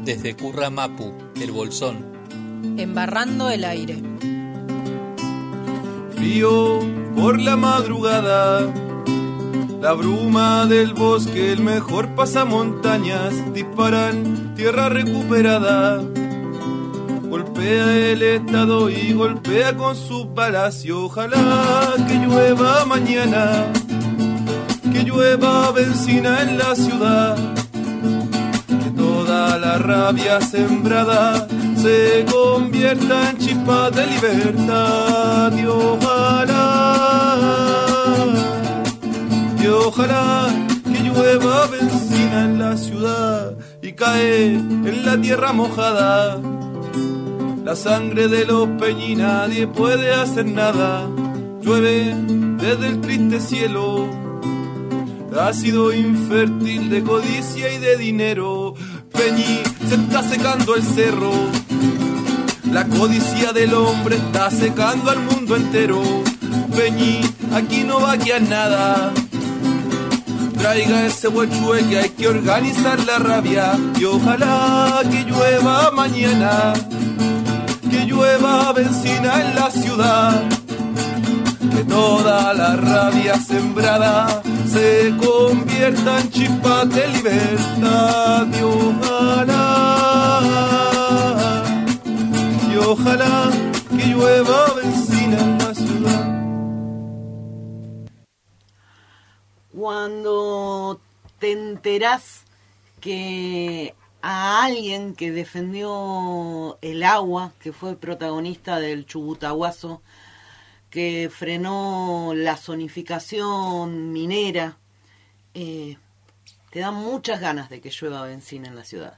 Desde Curramapu, El Bolsón. Embarrando el aire. Frío por la madrugada, la bruma del bosque, el mejor pasamontañas, disparan tierra recuperada. Golpea el estado y golpea con sus balas y ojalá que llueva mañana, que llueva benzina en la ciudad, que toda la rabia sembrada se convierta en chispas de libertad y ojalá que llueva benzina en la ciudad y cae en la tierra mojada la sangre de los peñi, nadie puede hacer nada, llueve desde el triste cielo, ácido infértil de codicia y de dinero. Peñi, se está secando el cerro, la codicia del hombre está secando al mundo entero. Peñi, aquí no va a quedar nada, traiga ese huechue que hay que organizar la rabia y ojalá que llueva mañana, que llueva benzina en la ciudad, que toda la rabia sembrada se convierta en chispas de libertad y ojalá que llueva benzina en la ciudad. Cuando te enterás que a alguien que defendió el agua, que fue protagonista del Chubutahuazo, que frenó la zonificación minera, te dan muchas ganas de que llueva benzina en la ciudad.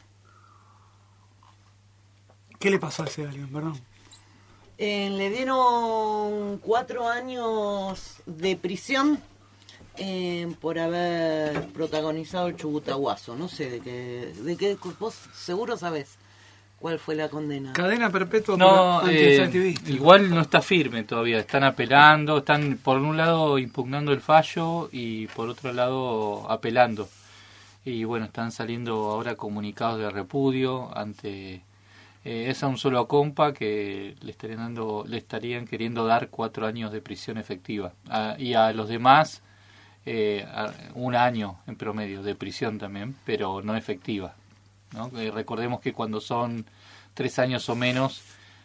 ¿Qué le pasó a ese alguien, perdón? Le dieron 4 años de prisión por haber protagonizado el Chubutahuazo. No sé de qué vos seguro sabés cuál fue la condena. Cadena perpetua No, por antiactivista. igual no está firme todavía, están apelando, están por un lado impugnando el fallo y por otro lado apelando. Y bueno, están saliendo ahora comunicados de repudio ante es a un solo compa que le estarían queriendo dar 4 años de prisión efectiva. Y a los demás 1 año en promedio de prisión también, pero no efectiva, ¿no? Recordemos que cuando son 3 años o menos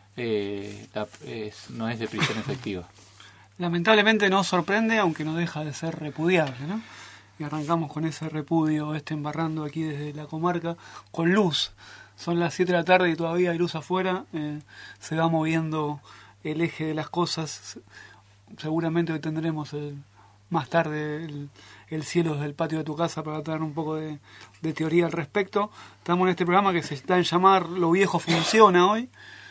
no es de prisión efectiva. Lamentablemente nos sorprende, aunque no deja de ser repudiable, ¿no? Y arrancamos con ese repudio embarrando aquí desde la comarca con luz. Son las 7 de la tarde y todavía hay luz afuera, se va moviendo el eje de las cosas. Seguramente hoy tendremos más tarde el cielo desde el patio de tu casa para traer un poco de teoría al respecto. Estamos en este programa que se está en llamar Lo Viejo Funciona hoy.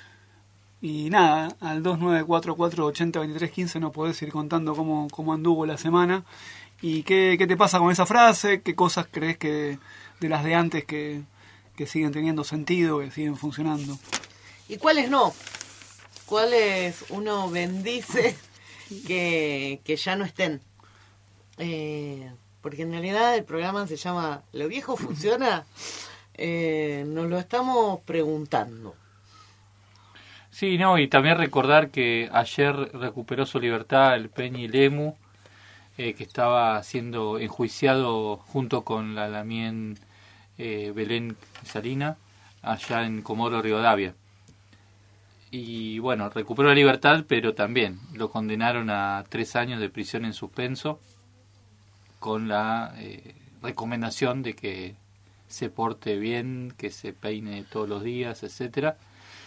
Y nada, al 2944802315 nos podés ir contando cómo anduvo la semana. ¿Y qué te pasa con esa frase? ¿Qué cosas crees que de las de antes que siguen teniendo sentido, que siguen funcionando? ¿Y cuáles no? ¿Cuáles uno bendice que ya no estén? Porque en realidad el programa se llama ¿Lo Viejo Funciona? Nos lo estamos preguntando. Sí, no, y también recordar que ayer recuperó su libertad el Peñi Lemu, que estaba siendo enjuiciado junto con la Lamien Belén Salina, allá en Comodoro Rivadavia. Y bueno, recuperó la libertad, pero también lo condenaron a 3 años de prisión en suspenso, con la recomendación de que se porte bien, que se peine todos los días, etcétera.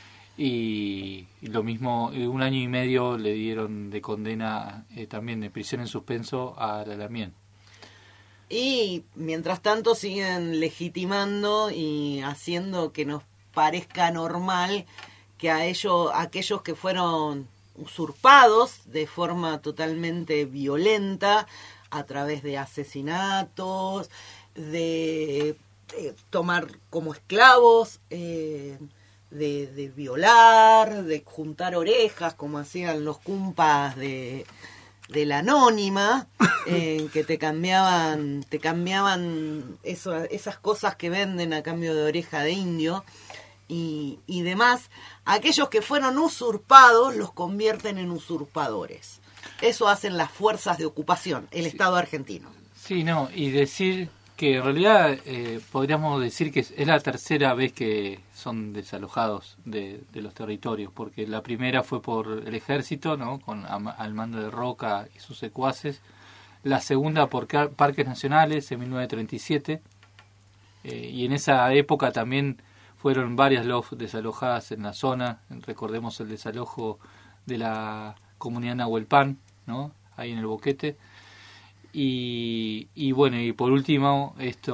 Y lo mismo, 1 año y medio le dieron de condena también de prisión en suspenso a la Lamien. Y mientras tanto siguen legitimando y haciendo que nos parezca normal que aquellos que fueron usurpados de forma totalmente violenta a través de asesinatos, de tomar como esclavos, de violar, de juntar orejas como hacían los cumpas de la anónima, que te cambiaban esas cosas que venden a cambio de oreja de indio y demás. Aquellos que fueron usurpados los convierten en usurpadores. Eso hacen las fuerzas de ocupación, el Estado argentino. Sí, no, y decir que en realidad podríamos decir que es la tercera vez que son desalojados de los territorios, porque la primera fue por el ejército, ¿no? Al mando de Roca y sus secuaces. La segunda por Parques Nacionales en 1937, y en esa época también fueron varias LOF desalojadas en la zona. Recordemos el desalojo de la comunidad Nahuelpan, ¿no? Ahí en el Boquete. Y bueno, y por último,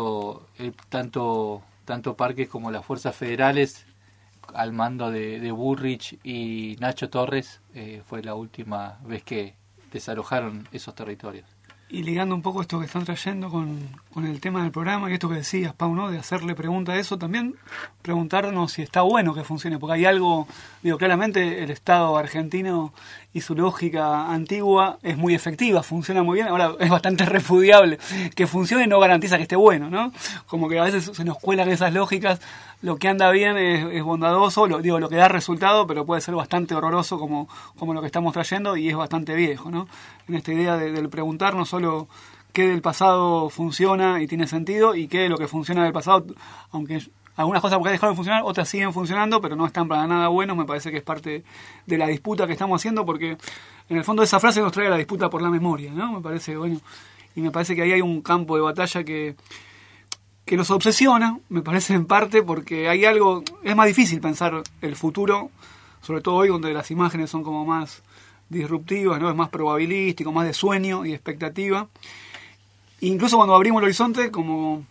tanto Parques como las fuerzas federales al mando de Bullrich y Nacho Torres fue la última vez que desalojaron esos territorios. Y ligando un poco esto que están trayendo con el tema del programa y esto que decías, Pau, ¿no? De hacerle pregunta a eso, también preguntarnos si está bueno que funcione, porque hay algo, claramente el Estado argentino y su lógica antigua es muy efectiva, funciona muy bien. Ahora es bastante repudiable que funcione, no garantiza que esté bueno, ¿no? Como que a veces se nos cuelan esas lógicas. Lo que anda bien es bondadoso, lo que da resultado, pero puede ser bastante horroroso como lo que estamos trayendo, y es bastante viejo, ¿no? En esta idea del preguntar no solo qué del pasado funciona y tiene sentido, y qué de lo que funciona del pasado, aunque algunas cosas porque dejaron de funcionar, otras siguen funcionando, pero no están para nada buenos. Me parece que es parte de la disputa que estamos haciendo, porque en el fondo esa frase nos trae la disputa por la memoria, ¿no? Me parece, bueno, y me parece que ahí hay un campo de batalla que nos obsesiona, me parece, en parte porque hay algo, es más difícil pensar el futuro, sobre todo hoy donde las imágenes son como más disruptivas, ¿no? Es más probabilístico, más de sueño y expectativa. Incluso cuando abrimos el horizonte, como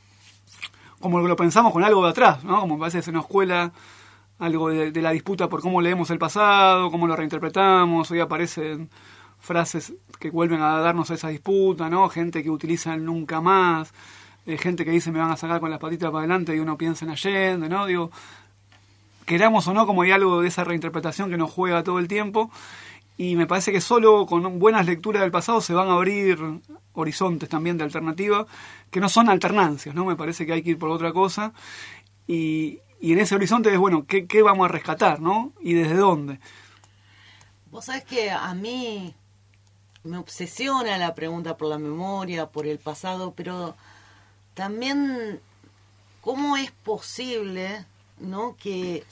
lo pensamos con algo de atrás, ¿no? Como parece que se nos cuela algo de la disputa por cómo leemos el pasado, cómo lo reinterpretamos. Hoy aparecen frases que vuelven a darnos esa disputa, ¿no? Gente que utiliza el nunca más, gente que dice me van a sacar con las patitas para adelante y uno piensa en Allende, ¿no? Queramos o no, como hay algo de esa reinterpretación que nos juega todo el tiempo, y me parece que solo con buenas lecturas del pasado se van a abrir horizontes también de alternativa, que no son alternancias, ¿no? Me parece que hay que ir por otra cosa, y en ese horizonte es, bueno, ¿qué vamos a rescatar, ¿no? Y desde dónde. Vos sabés que a mí me obsesiona la pregunta por la memoria, por el pasado, pero también cómo es posible, ¿no? Que,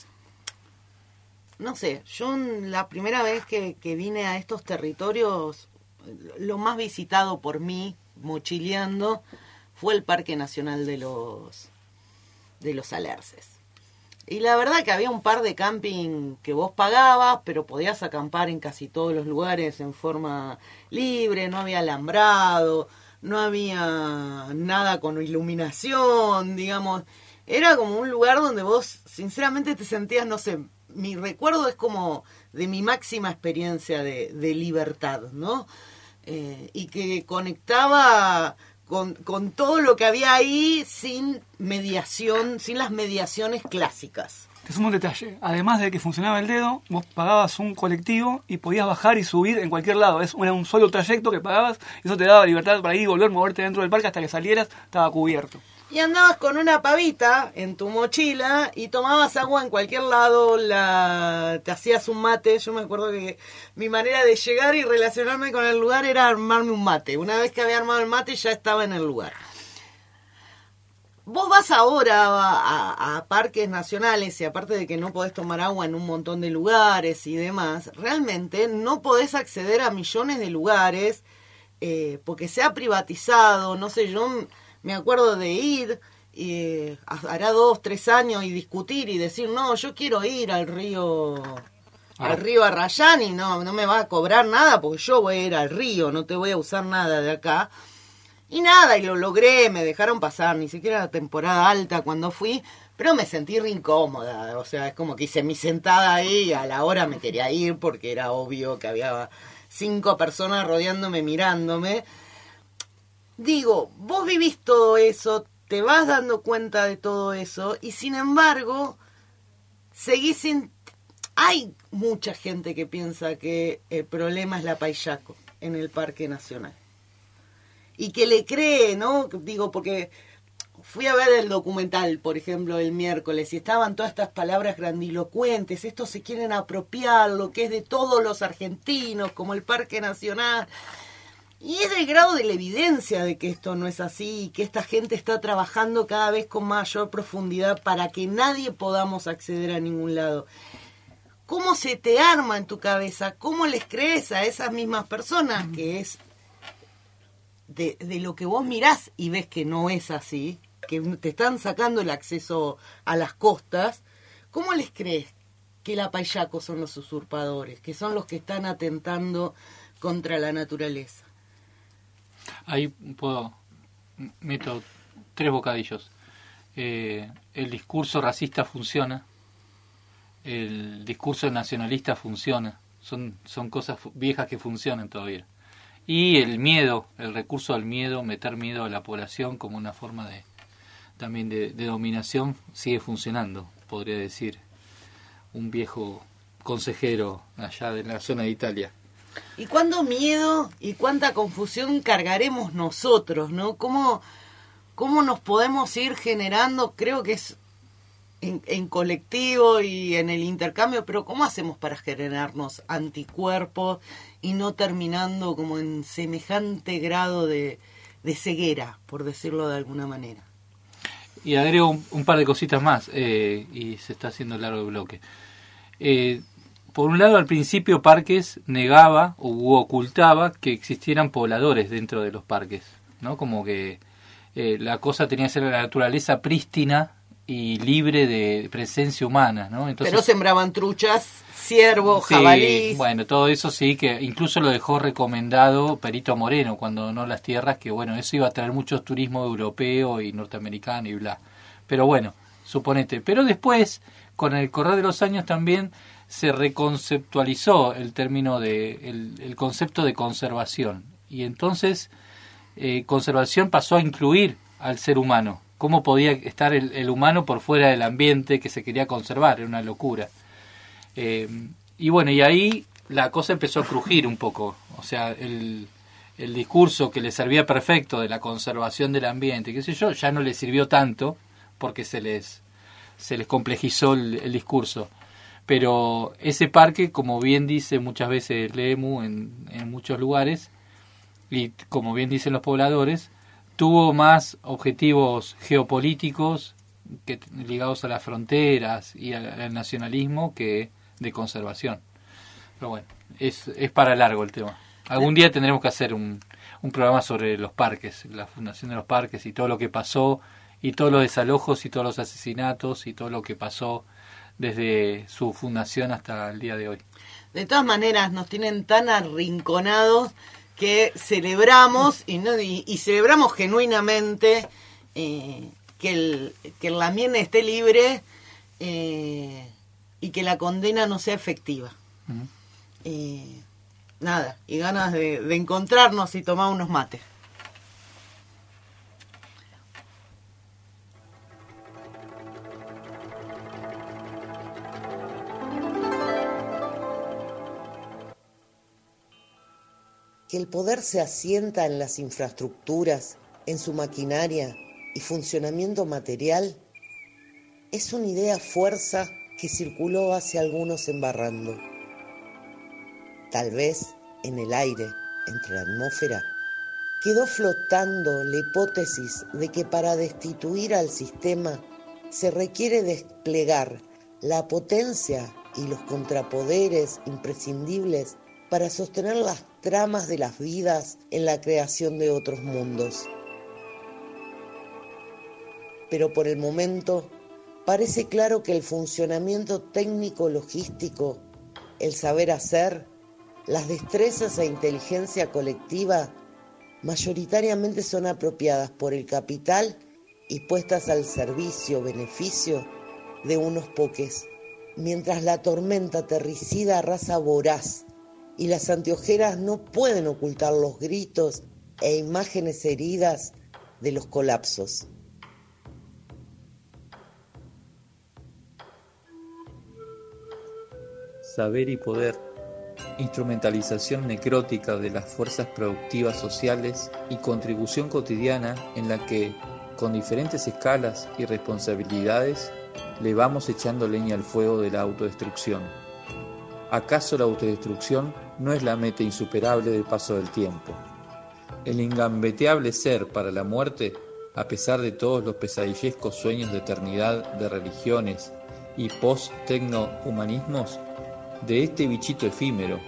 no sé, yo la primera vez que vine a estos territorios, lo más visitado por mí, mochileando, fue el Parque Nacional de los Alerces. Y la verdad que había un par de camping que vos pagabas, pero podías acampar en casi todos los lugares en forma libre, no había alambrado, no había nada con iluminación, digamos. Era como un lugar donde vos sinceramente te sentías, no sé, mi recuerdo es como de mi máxima experiencia de libertad, ¿no? Y que conectaba con todo lo que había ahí sin mediación, sin las mediaciones clásicas. Te sumo un detalle. Además de que funcionaba el dedo, vos pagabas un colectivo y podías bajar y subir en cualquier lado. Era un solo trayecto que pagabas, y eso te daba libertad para ir y volver, moverte dentro del parque hasta que salieras, estaba cubierto. Y andabas con una pavita en tu mochila y tomabas agua en cualquier lado, te hacías un mate. Yo me acuerdo que mi manera de llegar y relacionarme con el lugar era armarme un mate. Una vez que había armado el mate ya estaba en el lugar. Vos vas ahora a parques nacionales y aparte de que no podés tomar agua en un montón de lugares y demás, realmente no podés acceder a millones de lugares porque se ha privatizado, no sé, yo me acuerdo de ir, hará 2, 3 años, y discutir y decir, no, yo quiero ir al río Arrayán y no me va a cobrar nada porque yo voy a ir al río, no te voy a usar nada de acá. Y nada, y lo logré, me dejaron pasar, ni siquiera la temporada alta cuando fui, pero me sentí re incómoda, o sea, es como que hice mi sentada ahí y a la hora me quería ir porque era obvio que había 5 personas rodeándome, mirándome. Digo, vos vivís todo eso, te vas dando cuenta de todo eso, y sin embargo, seguís sin... Hay mucha gente que piensa que el problema es la Paillaco. en el Parque Nacional. Y que le cree, ¿no? Digo, porque fui a ver el documental, por ejemplo, el miércoles, y estaban todas estas palabras grandilocuentes, estos se quieren apropiar lo que es de todos los argentinos, como el Parque Nacional. Y es del grado de la evidencia de que esto no es así, y que esta gente está trabajando cada vez con mayor profundidad para que nadie podamos acceder a ningún lado. ¿Cómo se te arma en tu cabeza? ¿Cómo les crees a esas mismas personas que es de lo que vos mirás y ves que no es así, que te están sacando el acceso a las costas? ¿Cómo les crees que la Payaco son los usurpadores, que son los que están atentando contra la naturaleza? Ahí meto 3 bocadillos. El discurso racista funciona, el discurso nacionalista funciona, son cosas viejas que funcionan todavía. Y el miedo, el recurso al miedo, meter miedo a la población como una forma también de dominación, sigue funcionando, podría decir un viejo consejero allá de la zona de Italia. ¿Y cuánto miedo y cuánta confusión cargaremos nosotros, ¿no? ¿Cómo nos podemos ir generando? Creo que es en colectivo y en el intercambio, pero ¿cómo hacemos para generarnos anticuerpos y no terminando como en semejante grado de ceguera, por decirlo de alguna manera? Y agrego un par de cositas más, y se está haciendo largo el bloque. Por un lado, al principio Parques negaba u ocultaba que existieran pobladores dentro de los parques, ¿no? Como que la cosa tenía que ser la naturaleza prístina y libre de presencia humana, ¿no? Entonces, pero sembraban truchas, ciervos, sí, jabalís. Bueno, todo eso sí, que incluso lo dejó recomendado Perito Moreno cuando donó las tierras, que bueno, eso iba a traer mucho turismo europeo y norteamericano y bla. Pero bueno, suponete. Pero después, con el correr de los años también se reconceptualizó el término el concepto de conservación. Y entonces conservación pasó a incluir al ser humano. ¿Cómo podía estar el humano por fuera del ambiente que se quería conservar? Era una locura. Y bueno, y ahí la cosa empezó a crujir un poco. O sea, el discurso que le servía perfecto de la conservación del ambiente, qué sé yo, ya no le sirvió tanto porque se les complejizó el discurso. Pero ese parque, como bien dice muchas veces Lemu en muchos lugares, y como bien dicen los pobladores, tuvo más objetivos geopolíticos ligados a las fronteras y al nacionalismo que de conservación. Pero bueno, es para largo el tema. Algún día tendremos que hacer un programa sobre los parques, la fundación de los parques y todo lo que pasó, y todos los desalojos y todos los asesinatos y todo lo que pasó desde su fundación hasta el día de hoy. De todas maneras, nos tienen tan arrinconados que celebramos y celebramos genuinamente que el Lamien esté libre y que la condena no sea efectiva. Uh-huh. Nada, y ganas de encontrarnos y tomar unos mates. Que el poder se asienta en las infraestructuras, en su maquinaria y funcionamiento material, es una idea fuerza que circuló hace algunos embarrando. Tal vez en el aire, entre la atmósfera, quedó flotando la hipótesis de que para destituir al sistema se requiere desplegar la potencia y los contrapoderes imprescindibles para sostener las tramas de las vidas en la creación de otros mundos. Pero por el momento parece claro que el funcionamiento técnico-logístico, el saber hacer, las destrezas e inteligencia colectiva mayoritariamente son apropiadas por el capital y puestas al servicio-beneficio de unos pocos, mientras la tormenta terricida arrasa voraz y las anteojeras no pueden ocultar los gritos e imágenes heridas de los colapsos. Saber y poder instrumentalización necrótica de las fuerzas productivas sociales y contribución cotidiana en la que, con diferentes escalas y responsabilidades, le vamos echando leña al fuego de la autodestrucción. ¿Acaso la autodestrucción no es la meta insuperable del paso del tiempo? El ingambeteable ser para la muerte, a pesar de todos los pesadillescos sueños de eternidad de religiones y post-tecno-humanismos, de este bichito efímero,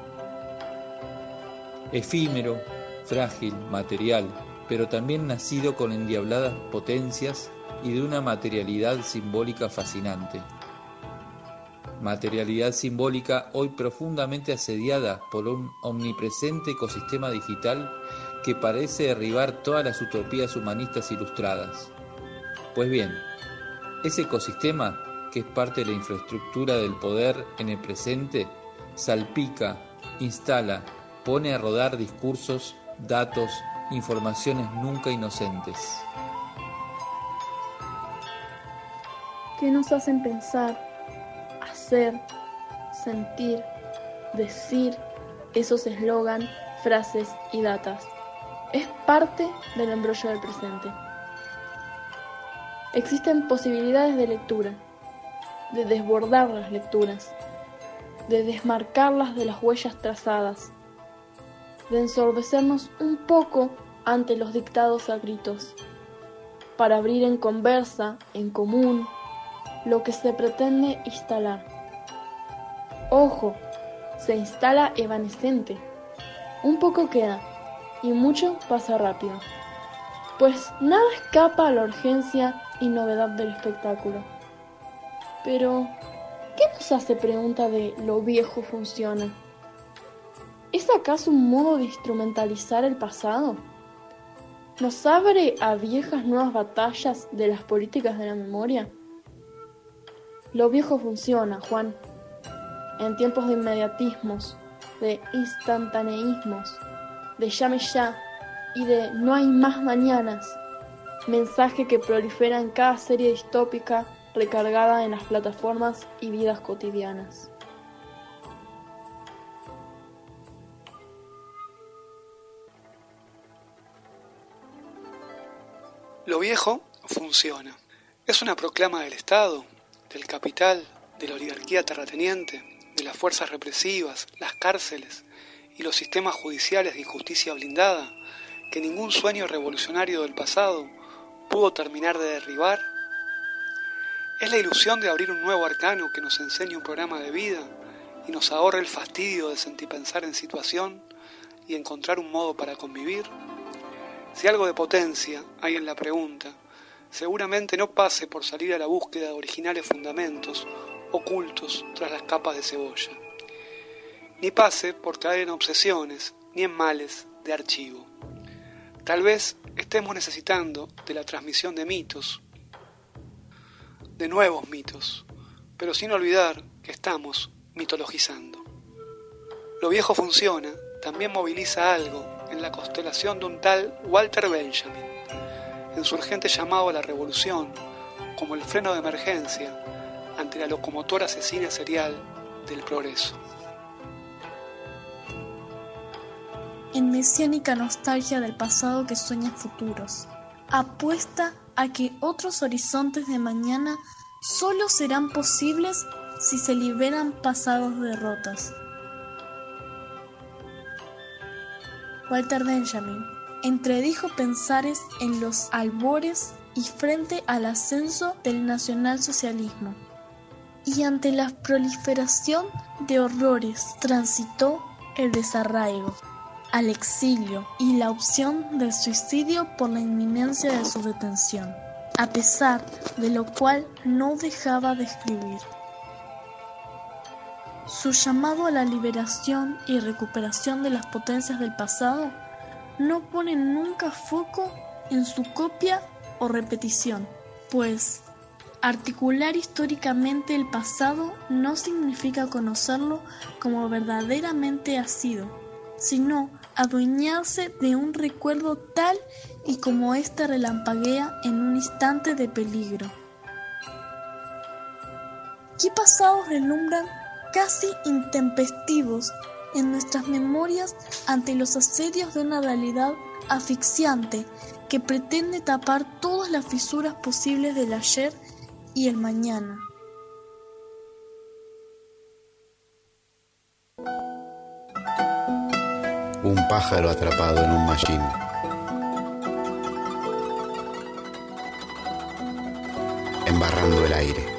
frágil, material, pero también nacido con endiabladas potencias y de una materialidad simbólica fascinante. Materialidad simbólica hoy profundamente asediada por un omnipresente ecosistema digital que parece derribar todas las utopías humanistas ilustradas. Pues bien, ese ecosistema, que es parte de la infraestructura del poder en el presente, salpica, instala, pone a rodar discursos, datos, informaciones nunca inocentes. Que nos hacen pensar, hacer, sentir, decir esos eslogan, frases y datas. Es parte del embrollo del presente. Existen posibilidades de lectura, de desbordar las lecturas, de desmarcarlas de las huellas trazadas, de ensordecernos un poco ante los dictados a gritos, para abrir en conversa, en común, lo que se pretende instalar. Ojo, se instala evanescente. Un poco queda, y mucho pasa rápido, pues nada escapa a la urgencia y novedad del espectáculo. Pero, ¿qué nos hace pregunta de lo viejo funciona? ¿Es acaso un modo de instrumentalizar el pasado? ¿Nos abre a viejas nuevas batallas de las políticas de la memoria? Lo viejo funciona, Juan. En tiempos de inmediatismos, de instantaneísmos, de llame ya y de no hay más mañanas, mensaje que prolifera en cada serie distópica recargada en las plataformas y vidas cotidianas. Lo viejo funciona. Es una proclama del Estado, del capital, de la oligarquía terrateniente, de las fuerzas represivas, las cárceles y los sistemas judiciales de injusticia blindada, que ningún sueño revolucionario del pasado pudo terminar de derribar. Es la ilusión de abrir un nuevo arcano que nos enseñe un programa de vida y nos ahorre el fastidio de sentipensar en situación y encontrar un modo para convivir. Si algo de potencia hay en la pregunta, seguramente no pase por salir a la búsqueda de originales fundamentos ocultos tras las capas de cebolla, ni pase por caer en obsesiones ni en males de archivo. Tal vez estemos necesitando de la transmisión de mitos, de nuevos mitos, pero sin olvidar que estamos mitologizando. Lo viejo funciona, también moviliza algo en la constelación de un tal Walter Benjamin, en su urgente llamado a la revolución, como el freno de emergencia ante la locomotora asesina serial del progreso. En mesiánica nostalgia del pasado que sueña futuros, apuesta a que otros horizontes de mañana solo serán posibles si se liberan pasados derrotas. Walter Benjamin entredijo pensares en los albores y frente al ascenso del nacionalsocialismo, y ante la proliferación de horrores transitó el desarraigo, al exilio y la opción del suicidio por la inminencia de su detención, a pesar de lo cual no dejaba de escribir. Su llamado a la liberación y recuperación de las potencias del pasado no pone nunca foco en su copia o repetición, pues articular históricamente el pasado no significa conocerlo como verdaderamente ha sido, sino adueñarse de un recuerdo tal y como éste relampaguea en un instante de peligro. ¿Qué pasados relumbran casi intempestivos en nuestras memorias ante los asedios de una realidad asfixiante que pretende tapar todas las fisuras posibles del ayer y el mañana. Un pájaro atrapado en un mallín. Embarrando el aire.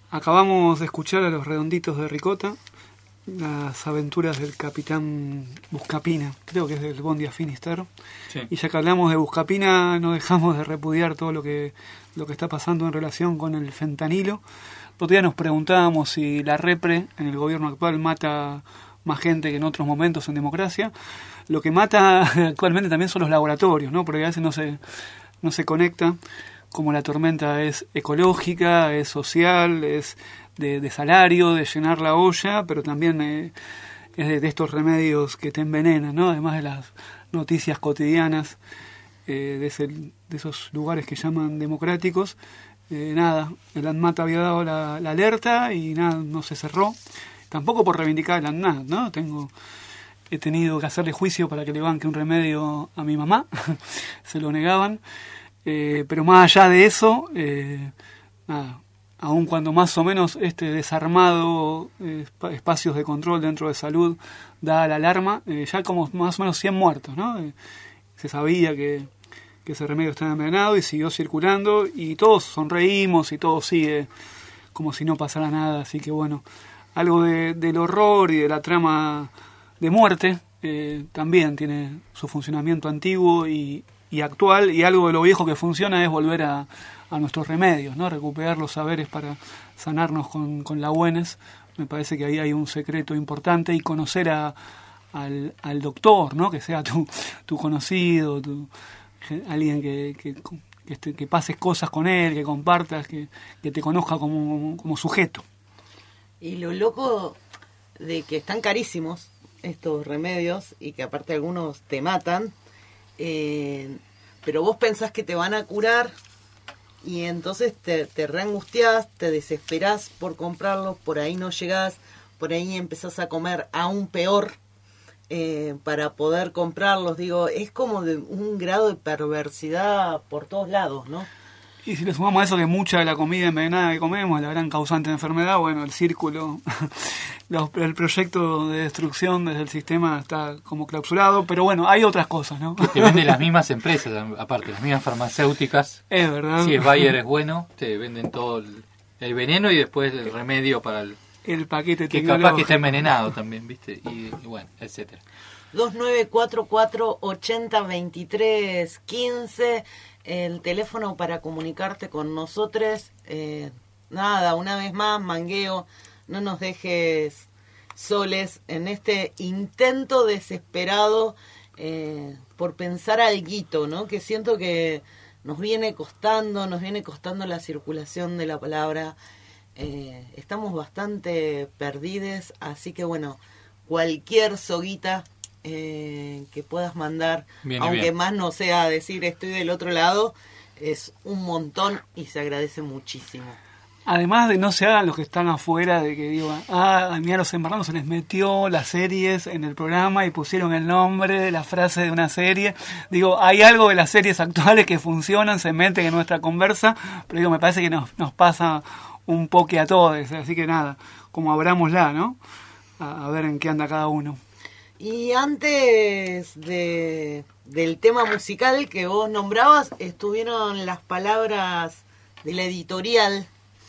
Acabamos de escuchar a los Redonditos de Ricota, las aventuras del capitán Buscapina, creo que es del Bondi a Finisterre. Sí. Y ya que hablamos de Buscapina, no dejamos de repudiar todo lo que está pasando en relación con el fentanilo. El otro día nos preguntábamos si la repre en el gobierno actual mata más gente que en otros momentos en democracia. Lo que mata actualmente también son los laboratorios, ¿no? Porque a veces no se conecta, como la tormenta es ecológica, es social, es de salario, de llenar la olla, pero también es de estos remedios que te envenenan, ¿no? Además de las noticias cotidianas de esos lugares que llaman democráticos. Nada, el ANMAT había dado la alerta y nada, no se cerró. Tampoco por reivindicar el ANMAT, ¿no? He tenido que hacerle juicio para que le banque un remedio a mi mamá, se lo negaban. Pero más allá de eso, nada, aun cuando más o menos este desarmado espacios de control dentro de salud da la alarma, ya como más o menos 100 muertos, ¿no? Se sabía que ese remedio estaba envenenado y siguió circulando y todos sonreímos y todo sigue como si no pasara nada. Así que bueno, algo del horror y de la trama de muerte también tiene su funcionamiento antiguo y actual, y algo de lo viejo que funciona es volver a nuestros remedios, ¿no? Recuperar los saberes para sanarnos con la buenas. Me parece que ahí hay un secreto importante, y conocer al doctor, ¿no? Que sea tu conocido, alguien que pases cosas con él, que compartas, que te conozca como sujeto. Y lo loco de que están carísimos estos remedios y que aparte algunos te matan, pero vos pensás que te van a curar y entonces te reangustiás, te desesperás por comprarlos, por ahí no llegás, por ahí empezás a comer aún peor para poder comprarlos. Digo, es como de un grado de perversidad por todos lados, ¿no? Y si le sumamos a eso que mucha de la comida envenenada que comemos, la gran causante de enfermedad, bueno, el círculo, el proyecto de destrucción desde el sistema está como clausurado, pero bueno, hay otras cosas, ¿no? Que te venden las mismas empresas, aparte, las mismas farmacéuticas. Es verdad. Si es Bayer es bueno, te venden todo el veneno y después el remedio para el paquete que capaz que está envenenado también, ¿viste? Y bueno, etcétera. 2944 80 23 15, el teléfono para comunicarte con nosotros. Nada, una vez más, Mangueo, no nos dejes soles en este intento desesperado por pensar alguito, ¿no? Que siento que nos viene costando la circulación de la palabra. Estamos bastante perdides, así que bueno, cualquier soguita que puedas mandar, aunque bien, más no sea decir estoy del otro lado, es un montón y se agradece muchísimo. Además de no se hagan los que están afuera, de que digo, mira, a los embarrados se les metió las series en el programa y pusieron el nombre, la frase de una serie. Digo, hay algo de las series actuales que funcionan, se meten en nuestra conversa, pero digo, me parece que nos pasa un poco a todos, así que nada, como abrámosla, ¿no? A ver en qué anda cada uno. Y antes del tema musical que vos nombrabas, estuvieron las palabras de la editorial.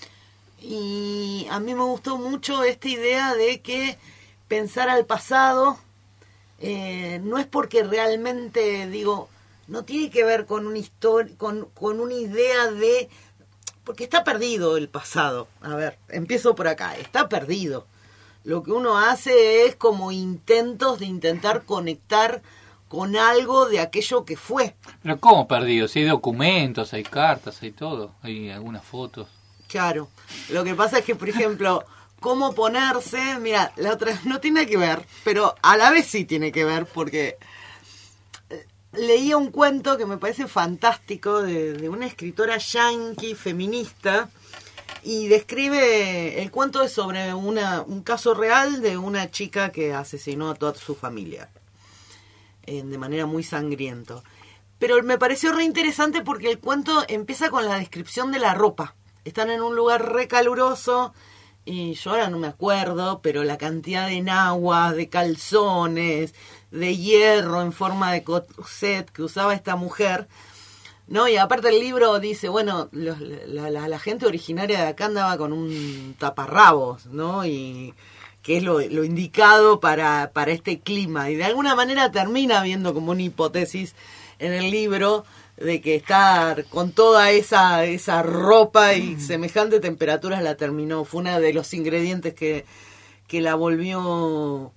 Y a mí me gustó mucho esta idea de que pensar al pasado no es porque realmente, digo, no tiene que ver con una historia, con una idea de... Porque está perdido el pasado. A ver, empiezo por acá, está perdido. Lo que uno hace es como intentos de intentar conectar con algo de aquello que fue. Pero ¿cómo perdido? Si hay documentos, hay cartas, hay todo, hay algunas fotos. Claro, lo que pasa es que, por ejemplo, cómo ponerse, mira, la otra no tiene que ver, pero a la vez sí tiene que ver, porque leía un cuento que me parece fantástico de una escritora yanqui feminista, y describe, el cuento es sobre un caso real de una chica que asesinó a toda su familia, de manera muy sangrienta. Pero me pareció re interesante porque el cuento empieza con la descripción de la ropa. Están en un lugar re caluroso, y yo ahora no me acuerdo, pero la cantidad de enaguas, de calzones, de hierro en forma de corset que usaba esta mujer, No, y aparte el libro dice, bueno, la gente originaria de acá andaba con un taparrabos, ¿no? Y que es lo indicado para este clima. Y de alguna manera termina viendo como una hipótesis en el libro de que estar con toda esa ropa y semejante temperaturas la terminó. Fue uno de los ingredientes que la volvió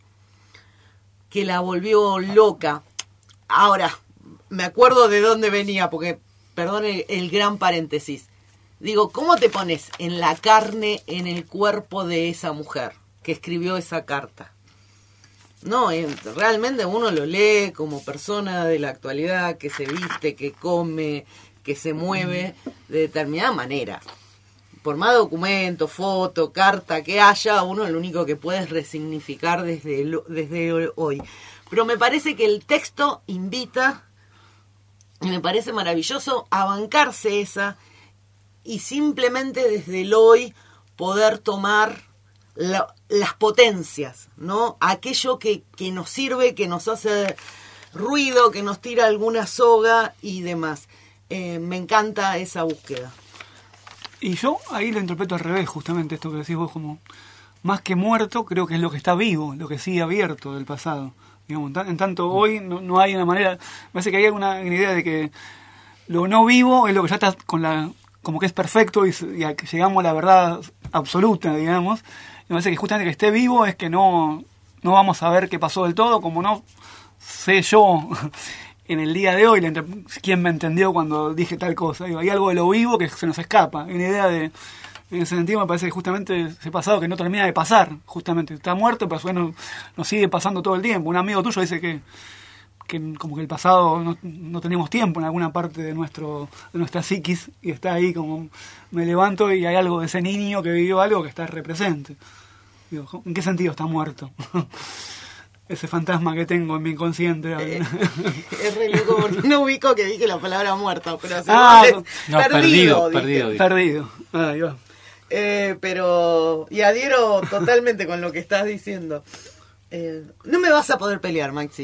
loca. Ahora, me acuerdo de dónde venía, porque, perdón el gran paréntesis. Digo, ¿cómo te pones en la carne, en el cuerpo de esa mujer que escribió esa carta? No, realmente uno lo lee como persona de la actualidad, que se viste, que come, que se mueve de determinada manera. Por más documento, foto, carta que haya, uno lo único que puede es resignificar desde hoy. Pero me parece que el texto invita, y me parece maravilloso, a bancarse esa y simplemente desde el hoy poder tomar las potencias, ¿no? Aquello que nos sirve, que nos hace ruido, que nos tira alguna soga y demás. Me encanta esa búsqueda. Y yo ahí lo interpreto al revés, justamente esto que decís vos, como más que muerto, creo que es lo que está vivo, lo que sigue abierto del pasado. Digamos, en tanto hoy no hay una manera, me parece que hay una idea de que lo no vivo es lo que ya está como que es perfecto y llegamos a la verdad absoluta, digamos. Me parece que justamente que esté vivo es que no vamos a ver qué pasó del todo, como no sé yo en el día de hoy quién me entendió cuando dije tal cosa. Digo, hay algo de lo vivo que se nos escapa. Hay una idea en ese sentido me parece que justamente ese pasado que no termina de pasar, justamente está muerto, pero bueno, nos sigue pasando todo el tiempo. Un amigo tuyo dice que como que el pasado no tenemos tiempo en alguna parte de nuestra psiquis, y está ahí como me levanto y hay algo de ese niño que vivió algo que está represente. Digo, ¿en qué sentido está muerto? Ese fantasma que tengo en mi inconsciente. Es re loco porque no ubico que dije la palabra muerto, pero perdido. Ahí va. Pero, y adhiero totalmente con lo que estás diciendo. No me vas a poder pelear, Maxi.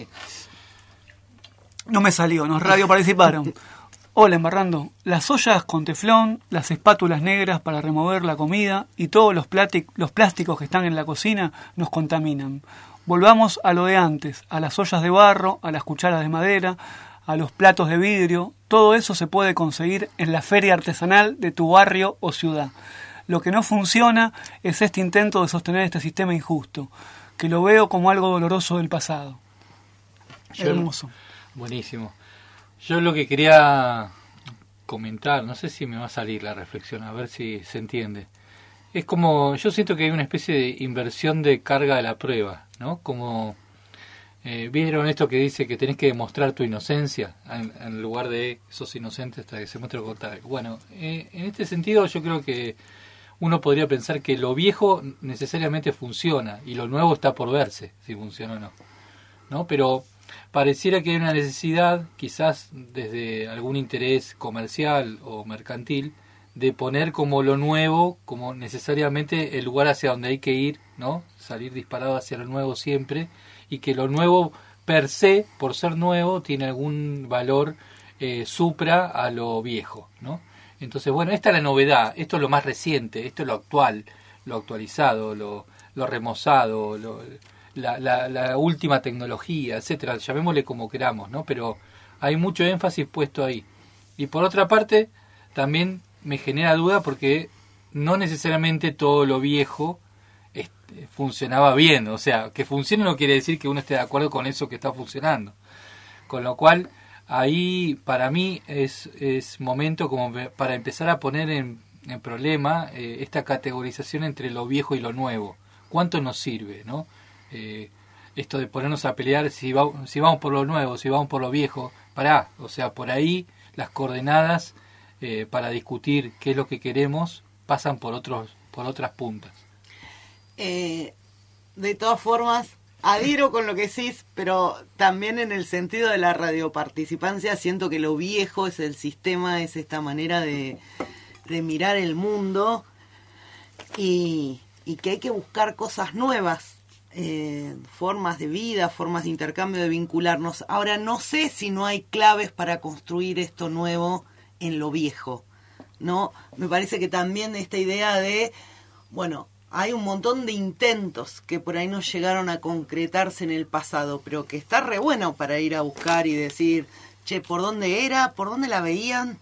No me salió, nos radio participaron. Hola, Embarrando. Las ollas con teflón, las espátulas negras para remover la comida y todos los plásticos que están en la cocina nos contaminan. Volvamos a lo de antes, a las ollas de barro, a las cucharas de madera, a los platos de vidrio. Todo eso se puede conseguir en la feria artesanal de tu barrio o ciudad. Lo que no funciona es este intento de sostener este sistema injusto, que lo veo como algo doloroso del pasado. Hermoso. Buenísimo. Yo lo que quería comentar, no sé si me va a salir la reflexión, a ver si se entiende. Es como, yo siento que hay una especie de inversión de carga de la prueba, ¿no? Como, ¿vieron esto que dice que tenés que demostrar tu inocencia en lugar de sos inocente hasta que se muestre lo contrario? Bueno, en este sentido yo creo que uno podría pensar que lo viejo necesariamente funciona y lo nuevo está por verse si funciona o no, ¿no? Pero pareciera que hay una necesidad, quizás desde algún interés comercial o mercantil, de poner como lo nuevo, como necesariamente el lugar hacia donde hay que ir, ¿no? Salir disparado hacia lo nuevo siempre, y que lo nuevo per se, por ser nuevo, tiene algún valor supra a lo viejo, ¿no? Entonces, bueno, esta es la novedad, esto es lo más reciente, esto es lo actual, lo actualizado, lo remozado, la última tecnología, etcétera, llamémosle como queramos, ¿no? Pero hay mucho énfasis puesto ahí. Y por otra parte, también me genera duda porque no necesariamente todo lo viejo funcionaba bien. O sea, que funcione no quiere decir que uno esté de acuerdo con eso que está funcionando. Con lo cual, ahí para mí es momento como para empezar a poner en problema esta categorización entre lo viejo y lo nuevo. ¿Cuánto nos sirve, no? Esto de ponernos a pelear si vamos por lo nuevo, si vamos por lo viejo, o sea, por ahí las coordenadas para discutir qué es lo que queremos pasan por otras puntas. De todas formas, adhiero con lo que decís, pero también en el sentido de la radioparticipancia siento que lo viejo es el sistema, es esta manera de mirar el mundo y que hay que buscar cosas nuevas. Formas de vida, formas de intercambio, de vincularnos. Ahora, no sé si no hay claves para construir esto nuevo en lo viejo, ¿no? Me parece que también esta idea de, bueno, hay un montón de intentos que por ahí no llegaron a concretarse en el pasado, pero que está re bueno para ir a buscar y decir, che, ¿por dónde era? ¿Por dónde la veían?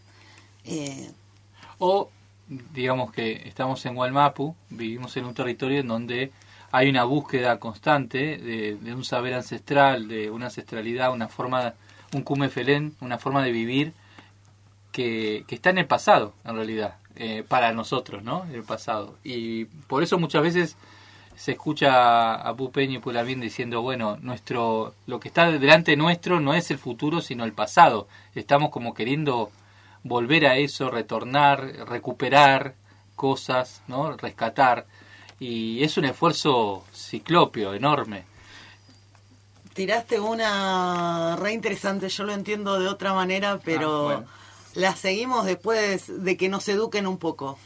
O, digamos que estamos en Wallmapu, vivimos en un territorio en donde hay una búsqueda constante de un saber ancestral, de una ancestralidad, una forma, un kumefelén, una forma de vivir que está en el pasado, en realidad. Para nosotros, ¿no? El pasado. Y por eso muchas veces se escucha a Pupeño y Pulamín diciendo, bueno, lo que está delante nuestro no es el futuro, sino el pasado. Estamos como queriendo volver a eso, retornar, recuperar cosas, ¿no? Rescatar. Y es un esfuerzo ciclópeo, enorme. Tiraste una re interesante, yo lo entiendo de otra manera, pero... bueno. La seguimos después de que nos eduquen un poco.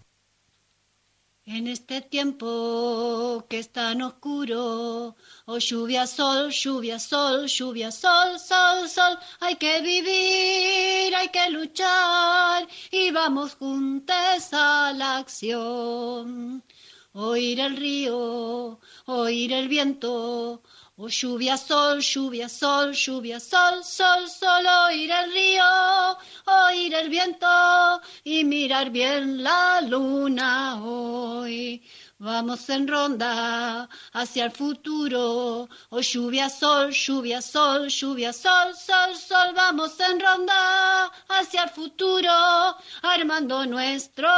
En este tiempo que es tan oscuro, oh lluvia, sol, lluvia, sol, lluvia, sol, sol, sol, hay que vivir, hay que luchar y vamos juntos a la acción. Oír el río, oír el viento, oh lluvia, sol, lluvia, sol, lluvia, sol, sol, sol, oír el río, oír el viento y mirar bien la luna hoy. Vamos en ronda hacia el futuro, oh lluvia, sol, lluvia, sol, lluvia, sol, sol, sol, vamos en ronda hacia el futuro, armando nuestro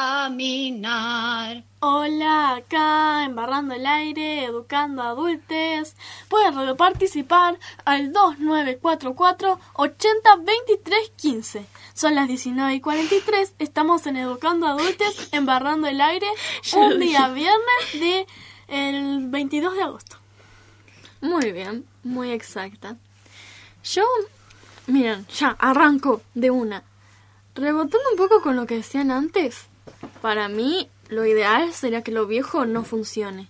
caminar. Hola, acá Embarrando el Aire, educando adultos. Pueden participar al 2944 80 23 15. Son las 19:43. Estamos en Educando Adultos, Embarrando el Aire, un día viernes de el 22 de agosto. Muy bien, muy exacta. Yo, miren, ya arranco de una. Rebotando un poco con lo que decían antes, para mí lo ideal sería que lo viejo no funcione.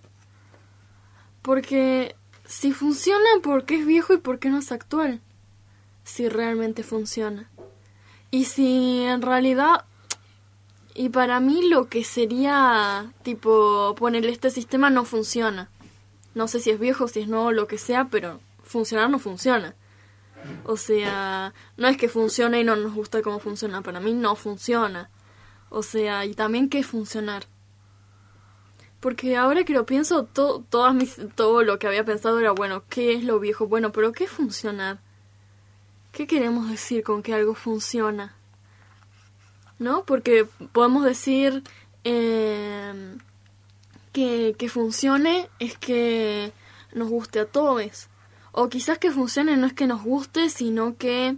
Porque si funciona, ¿por qué es viejo y por qué no es actual? Si realmente funciona. Y si en realidad... Y para mí lo que sería, tipo, ponerle este sistema no funciona. No sé si es viejo, si es nuevo, lo que sea, pero funcionar no funciona. O sea, no es que funcione y no nos gusta cómo funciona. Para mí no funciona. O sea, y también qué es funcionar. Porque ahora que lo pienso, todo lo que había pensado era, bueno, ¿qué es lo viejo? Bueno, pero ¿qué es funcionar? ¿Qué queremos decir con que algo funciona? ¿No? Porque podemos decir que funcione es que nos guste a todos. O quizás que funcione no es que nos guste, sino que,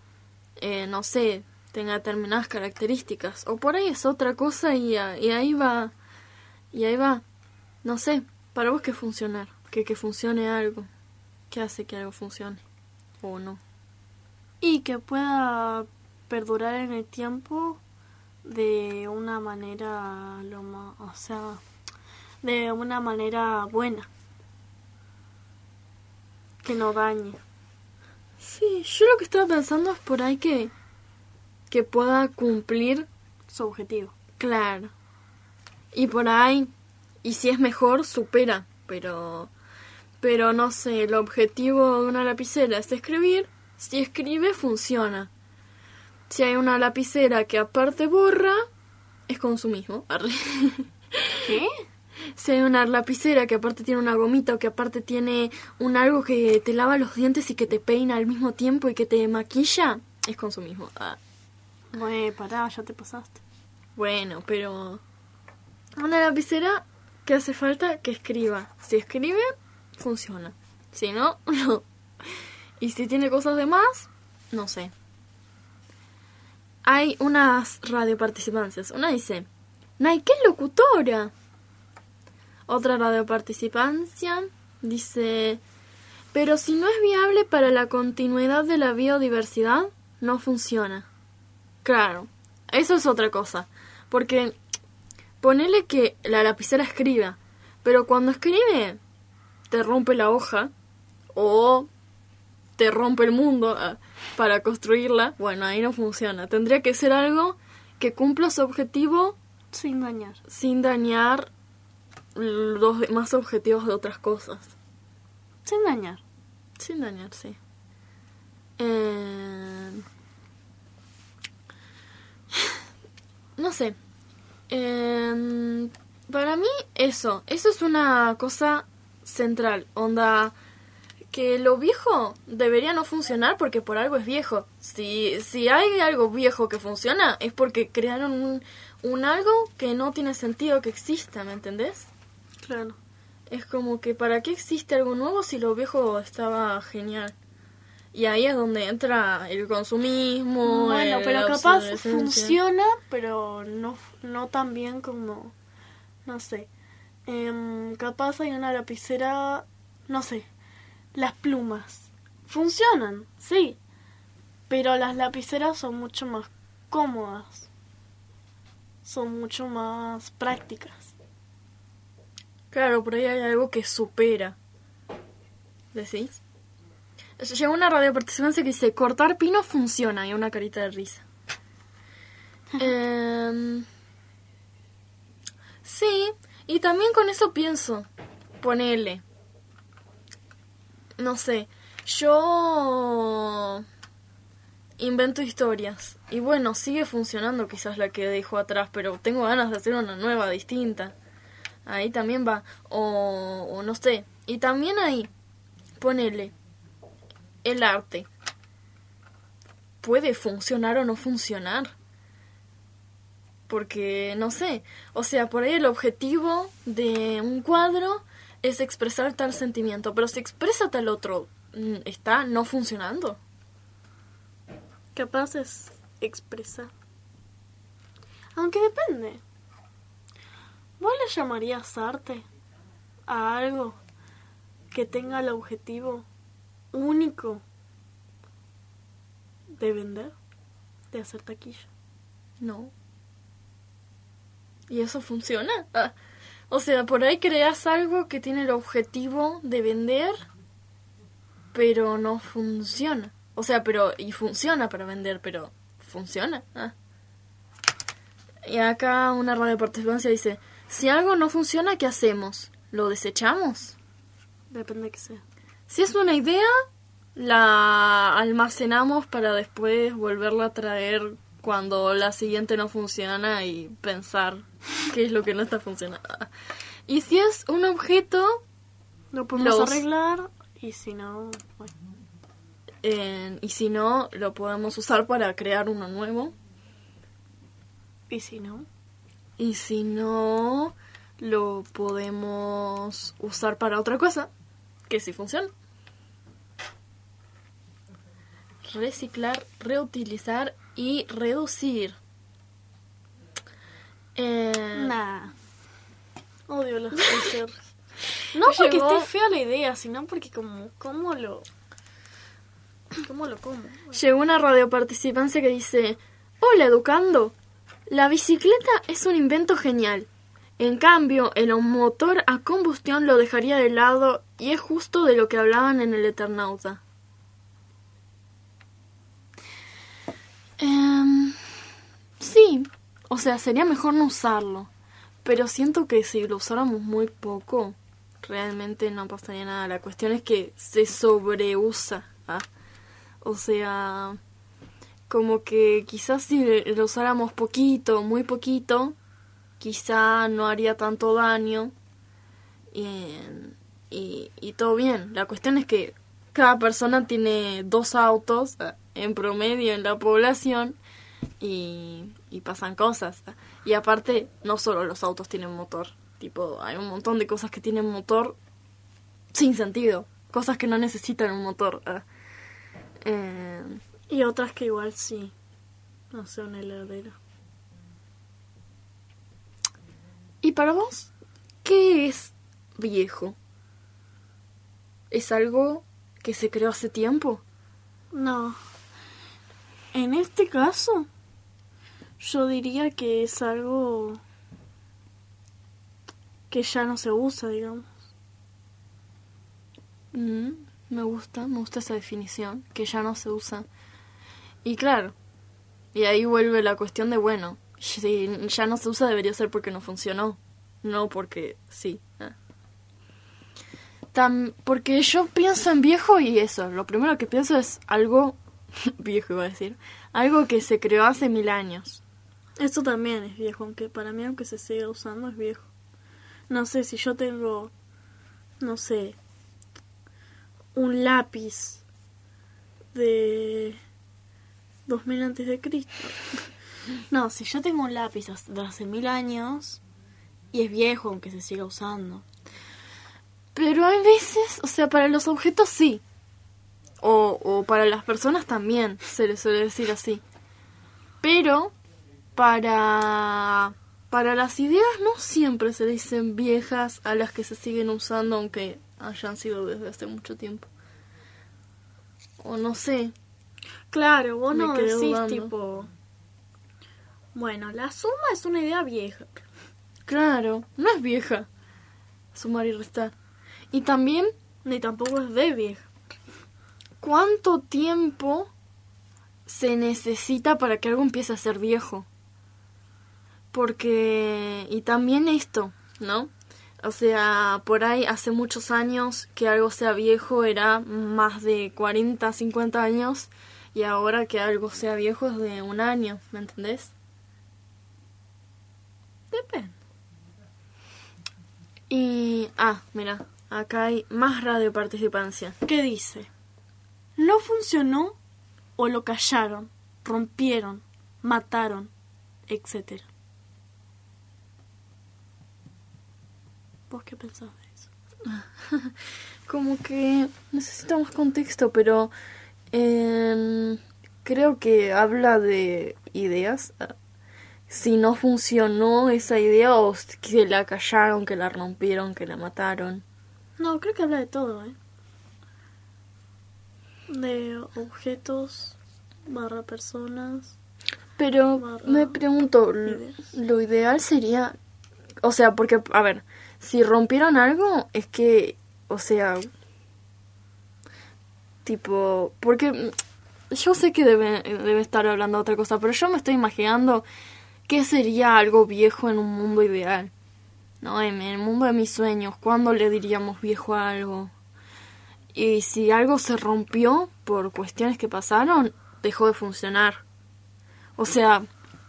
no sé, tenga determinadas características. O por ahí es otra cosa y ahí va. Y ahí va. No sé, para vos, ¿qué funcionar? Que funcione algo. ¿Qué hace que algo funcione? ¿O no? Y que pueda perdurar en el tiempo de una manera de una manera buena, que no dañe. Sí, yo lo que estaba pensando es por ahí que pueda cumplir su objetivo. Claro. Y por ahí, y si es mejor, supera, pero no sé, el objetivo de una lapicera es escribir. Si escribe, funciona. Si hay una lapicera que aparte borra, es consumismo. ¿Qué? Si hay una lapicera que aparte tiene una gomita o que aparte tiene algo que te lava los dientes y que te peina al mismo tiempo y que te maquilla, es consumismo. Bueno, pará, ya te pasaste. Bueno, pero una lapicera que hace falta que escriba. Si escribe, funciona. Si no, no. Y si tiene cosas de más, no sé. Hay unas radioparticipancias. Una dice, ¡ay, qué locutora! Otra radioparticipancia dice, pero si no es viable para la continuidad de la biodiversidad, no funciona. Claro, eso es otra cosa. Porque ponele que la lapicera escriba, pero cuando escribe te rompe la hoja o te rompe el mundo para construirla, bueno, ahí no funciona. Tendría que ser algo que cumpla su objetivo Sin dañar. sin dañar los demás objetivos de otras cosas. Sin dañar. Sin dañar, sí. No sé. Para mí, eso es una cosa central. Onda, que lo viejo debería no funcionar porque por algo es viejo. Si hay algo viejo que funciona, es porque crearon un algo que no tiene sentido que exista, ¿me entendés? Claro. Es como que ¿para qué existe algo nuevo si lo viejo estaba genial? Y ahí es donde entra el consumismo. Bueno, pero la capaz obsolescencia. funciona, pero no tan bien como, no sé. Capaz hay una lapicera, no sé, las plumas. Funcionan, sí, pero las lapiceras son mucho más cómodas. Son mucho más prácticas. Claro, por ahí hay algo que supera. ¿Decís? Llegó una radioparticipancia que dice: cortar pino funciona, y una carita de risa. Sí, y también con eso pienso. Ponele. No sé. Yo invento historias. Y bueno, sigue funcionando quizás la que dejo atrás, pero tengo ganas de hacer una nueva, distinta. Ahí también va. O no sé. Y también ahí, ponele. El arte. ¿Puede funcionar o no funcionar? Porque, no sé. O sea, por ahí el objetivo de un cuadro es expresar tal sentimiento. Pero si expresa tal otro, ¿está no funcionando? Capaz es expresar. Aunque depende. ¿Vos le llamarías arte a algo que tenga el objetivo único de vender? De hacer taquilla. No. ¿Y eso funciona? O sea, por ahí creas algo que tiene el objetivo de vender, pero no funciona. O sea, y funciona para vender, pero ¿funciona? Y acá una radioparticipancia dice: si algo no funciona, ¿qué hacemos? ¿Lo desechamos? Depende de qué sea. Si es una idea, la almacenamos para después volverla a traer cuando la siguiente no funciona y pensar qué es lo que no está funcionando. Y si es un objeto, lo podemos arreglar, y si no, bueno. Y si no, lo podemos usar para crear uno nuevo. ¿Y si no? Y si no, lo podemos usar para otra cosa que sí funciona. Reciclar, reutilizar y reducir. Nah. Odio los freezers. No porque esté fea la idea, sino porque ¿cómo lo como? Llegó una radioparticipancia que dice: hola, educando. La bicicleta es un invento genial. En cambio, el motor a combustión lo dejaría de lado, y es justo de lo que hablaban en el Eternauta. Sí, o sea, sería mejor no usarlo. Pero siento que si lo usáramos muy poco, realmente no pasaría nada. La cuestión es que se sobreusa. O sea, como que quizás si lo usáramos poquito, muy poquito, quizá no haría tanto daño. Y todo bien. La cuestión es que cada persona tiene 2 autos en promedio en la población y pasan cosas. Y aparte, no solo los autos tienen motor. Tipo, hay un montón de cosas que tienen motor sin sentido. Cosas que no necesitan un motor. Y otras que igual sí. No sé, una heladera. ¿Y para vos qué es viejo? ¿Es algo que se creó hace tiempo? No. En este caso, yo diría que es algo que ya no se usa, digamos. Me gusta esa definición, que ya no se usa. Y claro, y ahí vuelve la cuestión de, bueno, si ya no se usa debería ser porque no funcionó, no porque sí. Porque yo pienso en viejo y eso, lo primero que pienso es algo, viejo iba a decir, algo que se creó hace 1000 años. Eso también es viejo, aunque para mí, aunque se siga usando, es viejo. No sé, si yo tengo, no sé, un lápiz de 2000 antes de Cristo. No, si yo tengo un lápiz de hace 1000 años y es viejo, aunque se siga usando. Pero hay veces, o sea, para los objetos sí. O para las personas también, se les suele decir así. Pero para las ideas no siempre se dicen viejas a las que se siguen usando, aunque hayan sido desde hace mucho tiempo. O no sé. Claro, vos no decís dudando. tipo... Bueno, la suma es una idea vieja. Claro, no es vieja. Sumar y restar. Y también... Ni tampoco es de vieja. ¿Cuánto tiempo se necesita para que algo empiece a ser viejo? Porque... Y también esto, ¿no? O sea, por ahí hace muchos años que algo sea viejo era más de 40, 50 años. Y ahora que algo sea viejo es de 1 año, ¿me entendés? Depende. Y... mira, acá hay más radioparticipancia. ¿Qué dice? No funcionó o lo callaron, rompieron, mataron, etc. ¿Vos qué pensás de eso? Como que necesito más contexto, pero creo que habla de ideas. Si no funcionó esa idea o que la callaron, que la rompieron, que la mataron. No, creo que habla de todo, de objetos, / personas. Pero me pregunto, lo ideal sería... O sea, porque, a ver, si rompieron algo, es que, o sea... Tipo, porque yo sé que debe estar hablando de otra cosa, pero yo me estoy imaginando qué sería algo viejo en un mundo ideal. ¿No? En el mundo de mis sueños, ¿cuándo le diríamos viejo a algo? Y si algo se rompió por cuestiones que pasaron, dejó de funcionar. O sea,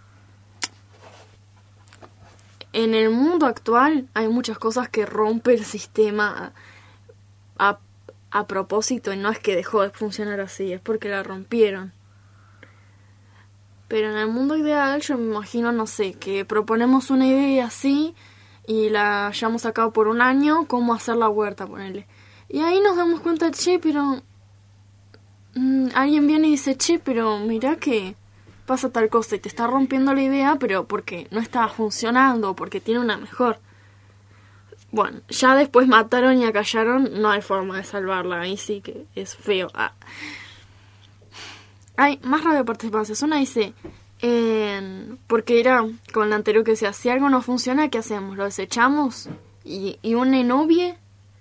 en el mundo actual hay muchas cosas que rompe el sistema a propósito, y no es que dejó de funcionar así, es porque la rompieron. Pero en el mundo ideal yo me imagino, no sé, que proponemos una idea así y la hayamos sacado por 1 año, cómo hacer la huerta, ponele. Y ahí nos damos cuenta, che, pero... alguien viene y dice, che, pero mirá que pasa tal cosa y te está rompiendo la idea, pero porque no estaba funcionando, porque tiene una mejor. Bueno, ya después mataron y acallaron, no hay forma de salvarla, ahí sí que es feo. Hay más radioparticipancias. Una dice, porque era con la anterior que decía, si algo no funciona, ¿qué hacemos? ¿Lo desechamos? ¿Y un enovie?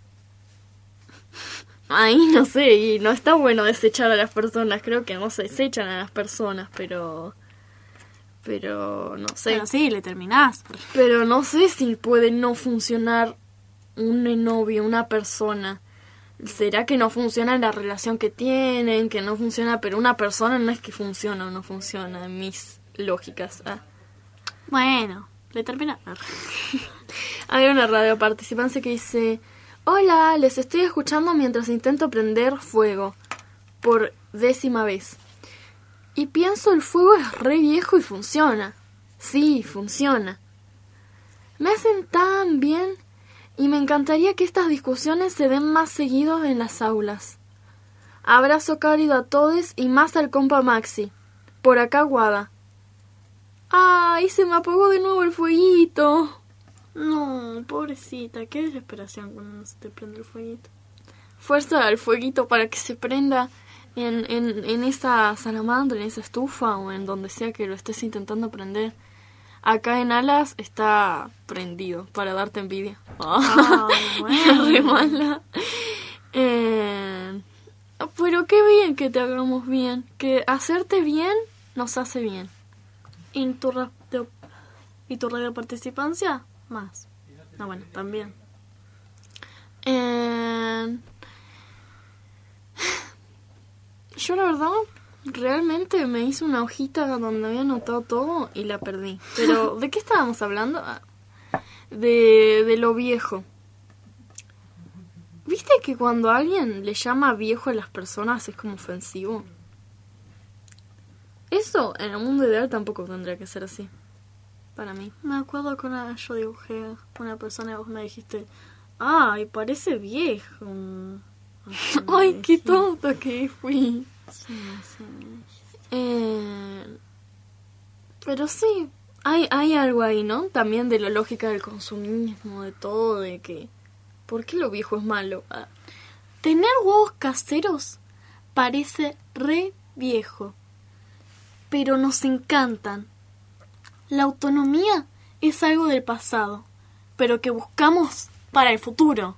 Ahí no sé, y no está bueno desechar a las personas, creo que no se desechan a las personas, pero no sé. Pero sí, le terminás. Pero no sé si puede no funcionar un enovio, una persona. ¿Será que no funciona la relación que tienen? Que no funciona, pero una persona no es que funciona o no funciona, en mis lógicas. Bueno, le terminás. Hay una radioparticipancia que dice... Hola, les estoy escuchando mientras intento prender fuego por 10ª vez. Y pienso el fuego es re viejo y funciona. Sí, funciona. Me hacen tan bien y me encantaría que estas discusiones se den más seguidos en las aulas. Abrazo cálido a todos y más al compa Maxi. Por acá Guada. ¡Ay, se me apagó de nuevo el fueguito! No, pobrecita, qué desesperación cuando no se te prende el fueguito. Fuerza al fueguito para que se prenda en esa salamandra, en esa estufa o en donde sea que lo estés intentando prender. Acá en Alas está prendido para darte envidia. Bueno. Re mala. Pero qué bien que te hagamos bien. Que hacerte bien nos hace bien. ¿Y tu radio participancia? Más. No, bueno, también. Yo la verdad, realmente me hice una hojita donde había anotado todo y la perdí. Pero, ¿de qué estábamos hablando? De lo viejo. ¿Viste que cuando alguien le llama viejo a las personas es como ofensivo? Eso en el mundo ideal tampoco tendría que ser así. Para mí. Me acuerdo que yo dibujé a una persona y vos me dijiste, ay, parece viejo. Ay, qué tonta que fui. Sí. Pero sí, hay algo ahí, ¿no? También de la lógica del consumismo, de todo, de que... ¿Por qué lo viejo es malo? Tener huevos caseros parece re viejo, pero nos encantan. La autonomía es algo del pasado, pero que buscamos para el futuro.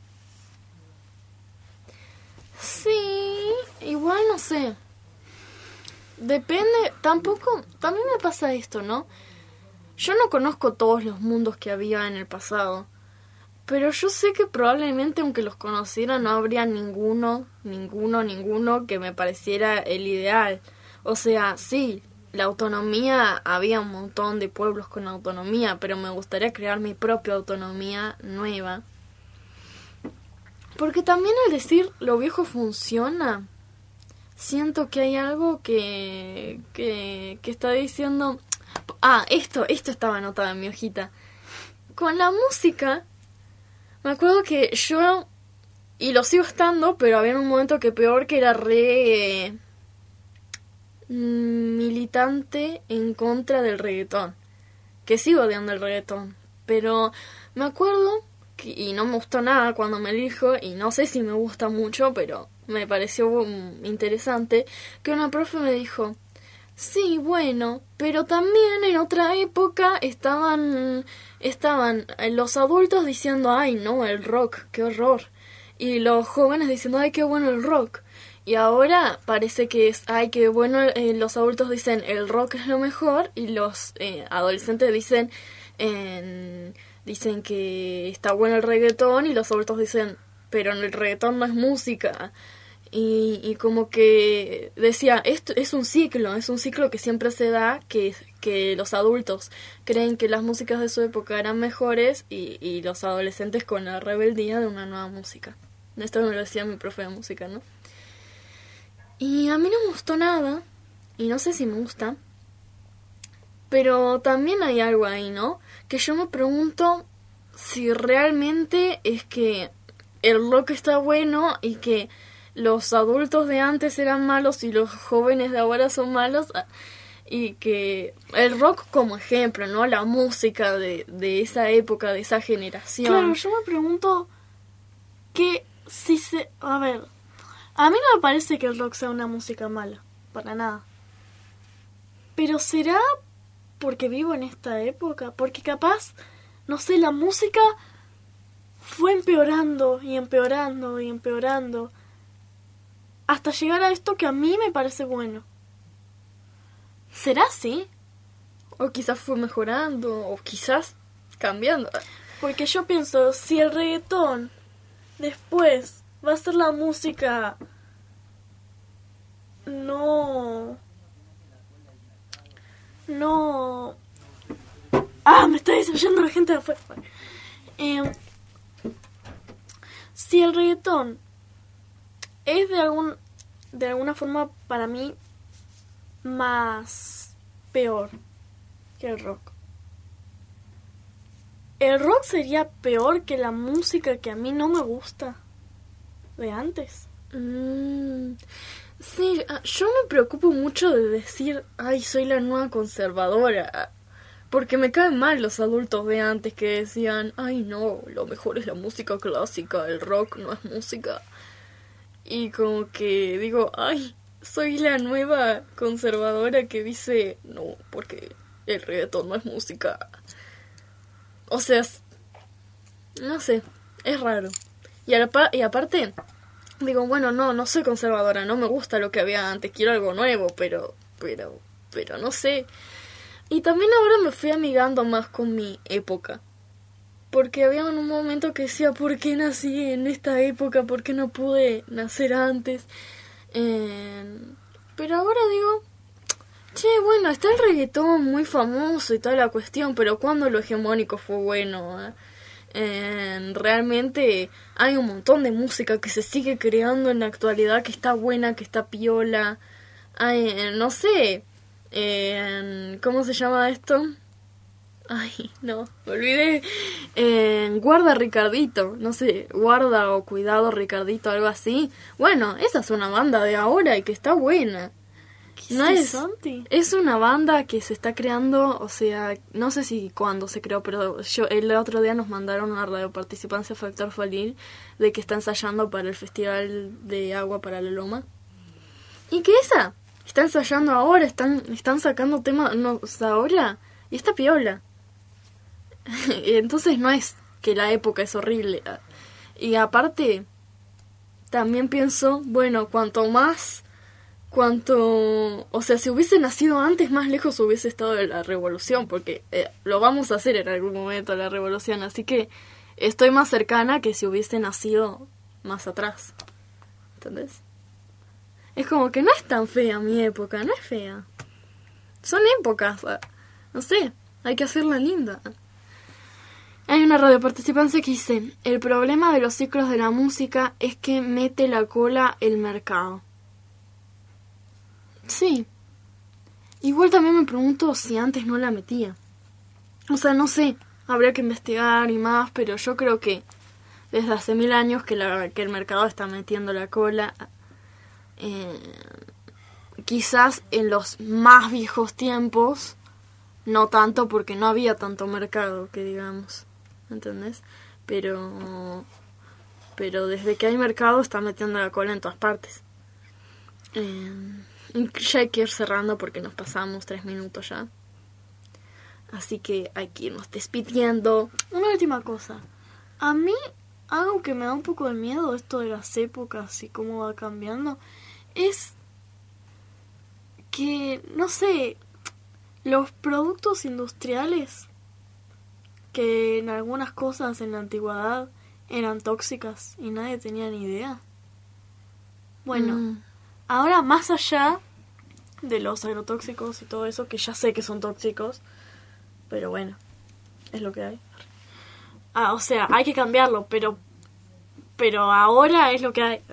Sí, igual no sé. Depende, también me pasa esto, ¿no? Yo no conozco todos los mundos que había en el pasado. Pero yo sé que probablemente aunque los conociera no habría ninguno que me pareciera el ideal. O sea, sí, la autonomía, había un montón de pueblos con autonomía, pero me gustaría crear mi propia autonomía nueva. Porque también al decir lo viejo funciona, siento que hay algo que está diciendo... esto estaba anotado en mi hojita. Con la música... Me acuerdo que yo, y lo sigo estando, pero había un momento que peor, que era re militante en contra del reggaetón. Que sigo odiando el reggaetón. Pero me acuerdo, y no me gustó nada cuando me elijo, y no sé si me gusta mucho, pero me pareció interesante, que una profe me dijo... Sí, bueno, pero también en otra época estaban los adultos diciendo, ay, no, el rock, qué horror. Y los jóvenes diciendo, ay, qué bueno el rock. Y ahora parece que es, ay, qué bueno, los adultos dicen, el rock es lo mejor. Y los adolescentes dicen que está bueno el reggaetón. Y los adultos dicen, pero el reggaetón no es música. Y como que decía, esto es un ciclo que siempre se da, que los adultos creen que las músicas de su época eran mejores y los adolescentes con la rebeldía de una nueva música. Esto me lo decía mi profe de música, ¿no? Y a mí no me gustó nada, y no sé si me gusta, pero también hay algo ahí, ¿no? Que yo me pregunto si realmente es que el rock está bueno y que los adultos de antes eran malos y los jóvenes de ahora son malos, y que el rock como ejemplo, ¿no? La música de esa época, de esa generación. Claro, yo me pregunto que si se... A ver, a mí no me parece que el rock sea una música mala, para nada. Pero ¿será porque vivo en esta época? Porque capaz, no sé, la música fue empeorando y empeorando y empeorando, hasta llegar a esto que a mí me parece bueno. ¿Será así? O quizás fue mejorando, o quizás cambiando. Porque yo pienso, si el reggaetón después va a ser la música no... me está desayunando la gente de afuera. Si el reggaetón es de alguna forma para mí más peor que el rock. ¿El rock sería peor que la música que a mí no me gusta de antes? Sí, yo me preocupo mucho de decir, ay, soy la nueva conservadora, porque me caen mal los adultos de antes que decían, ay, no, lo mejor es la música clásica, el rock no es música. Y como que digo, ay, soy la nueva conservadora que dice, no, porque el reggaetón no es música. O sea, no sé, es raro. Y aparte, digo, bueno, no soy conservadora, no me gusta lo que había antes, quiero algo nuevo, pero no sé. Y también ahora me fui amigando más con mi época. Porque había un momento que decía, ¿por qué nací en esta época? ¿Por qué no pude nacer antes? Pero ahora digo, che, bueno, está el reggaetón muy famoso y toda la cuestión, pero ¿cuándo lo hegemónico fue bueno? Realmente hay un montón de música que se sigue creando en la actualidad, que está buena, que está piola. No sé, ¿cómo se llama esto? Ay, no, me olvidé. Guarda Ricardito, no sé, guarda o cuidado Ricardito, algo así. Bueno, esa es una banda de ahora y que está buena. No es una banda que se está creando, o sea, no sé si cuándo se creó, pero el otro día nos mandaron una radioparticipancia Factor Falín de que está ensayando para el Festival de Agua para la Loma. Y que esa está ensayando ahora, están sacando temas ahora y está piola. Entonces no es que la época es horrible. Y aparte, también pienso, bueno, o sea, si hubiese nacido antes, más lejos hubiese estado de la revolución, porque lo vamos a hacer en algún momento, la revolución, así que estoy más cercana que si hubiese nacido más atrás. ¿Entendés? Es como que no es tan fea mi época, no es fea. Son épocas, no sé, hay que hacerla linda. Hay una radioparticipancia que dice, el problema de los ciclos de la música es que mete la cola el mercado. Sí. Igual también me pregunto si antes no la metía. O sea, no sé, habría que investigar y más, pero yo creo que desde hace 1000 años que el mercado está metiendo la cola. Quizás en los más viejos tiempos, no tanto porque no había tanto mercado, que digamos. ¿Entendés? Pero desde que hay mercado está metiendo la cola en todas partes. Ya hay que ir cerrando porque nos pasamos 3 minutos ya. Así que hay que irnos despidiendo. Una última cosa. A mí, algo que me da un poco de miedo, esto de las épocas y cómo va cambiando, es que, no sé, los productos industriales, que en algunas cosas en la antigüedad eran tóxicas y nadie tenía ni idea. Bueno, ahora más allá de los agrotóxicos y todo eso, que ya sé que son tóxicos, pero bueno, es lo que hay. O sea, hay que cambiarlo, pero ahora es lo que hay.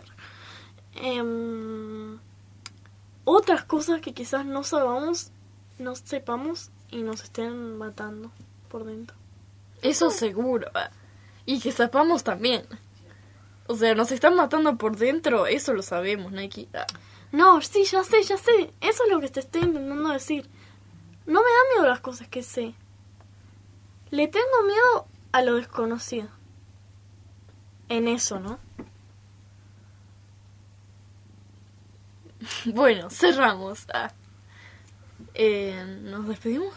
Otras cosas que quizás no sepamos y nos estén matando por dentro. Eso seguro. Y que sepamos también. O sea, nos están matando por dentro, eso lo sabemos, no hay que... No, sí, ya sé. Eso es lo que te estoy intentando decir. No me da miedo las cosas que sé. Le tengo miedo a lo desconocido. En eso, ¿no? Bueno, cerramos. ¿Nos despedimos?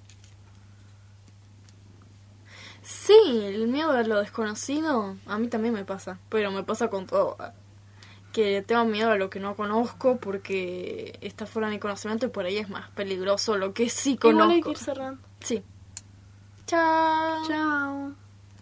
Sí, el miedo a lo desconocido a mí también me pasa, pero me pasa con todo. Que tengo miedo a lo que no conozco porque está fuera de mi conocimiento y por ahí es más peligroso lo que sí conozco. Igual hay que ir cerrando. Sí. Chao. Chao.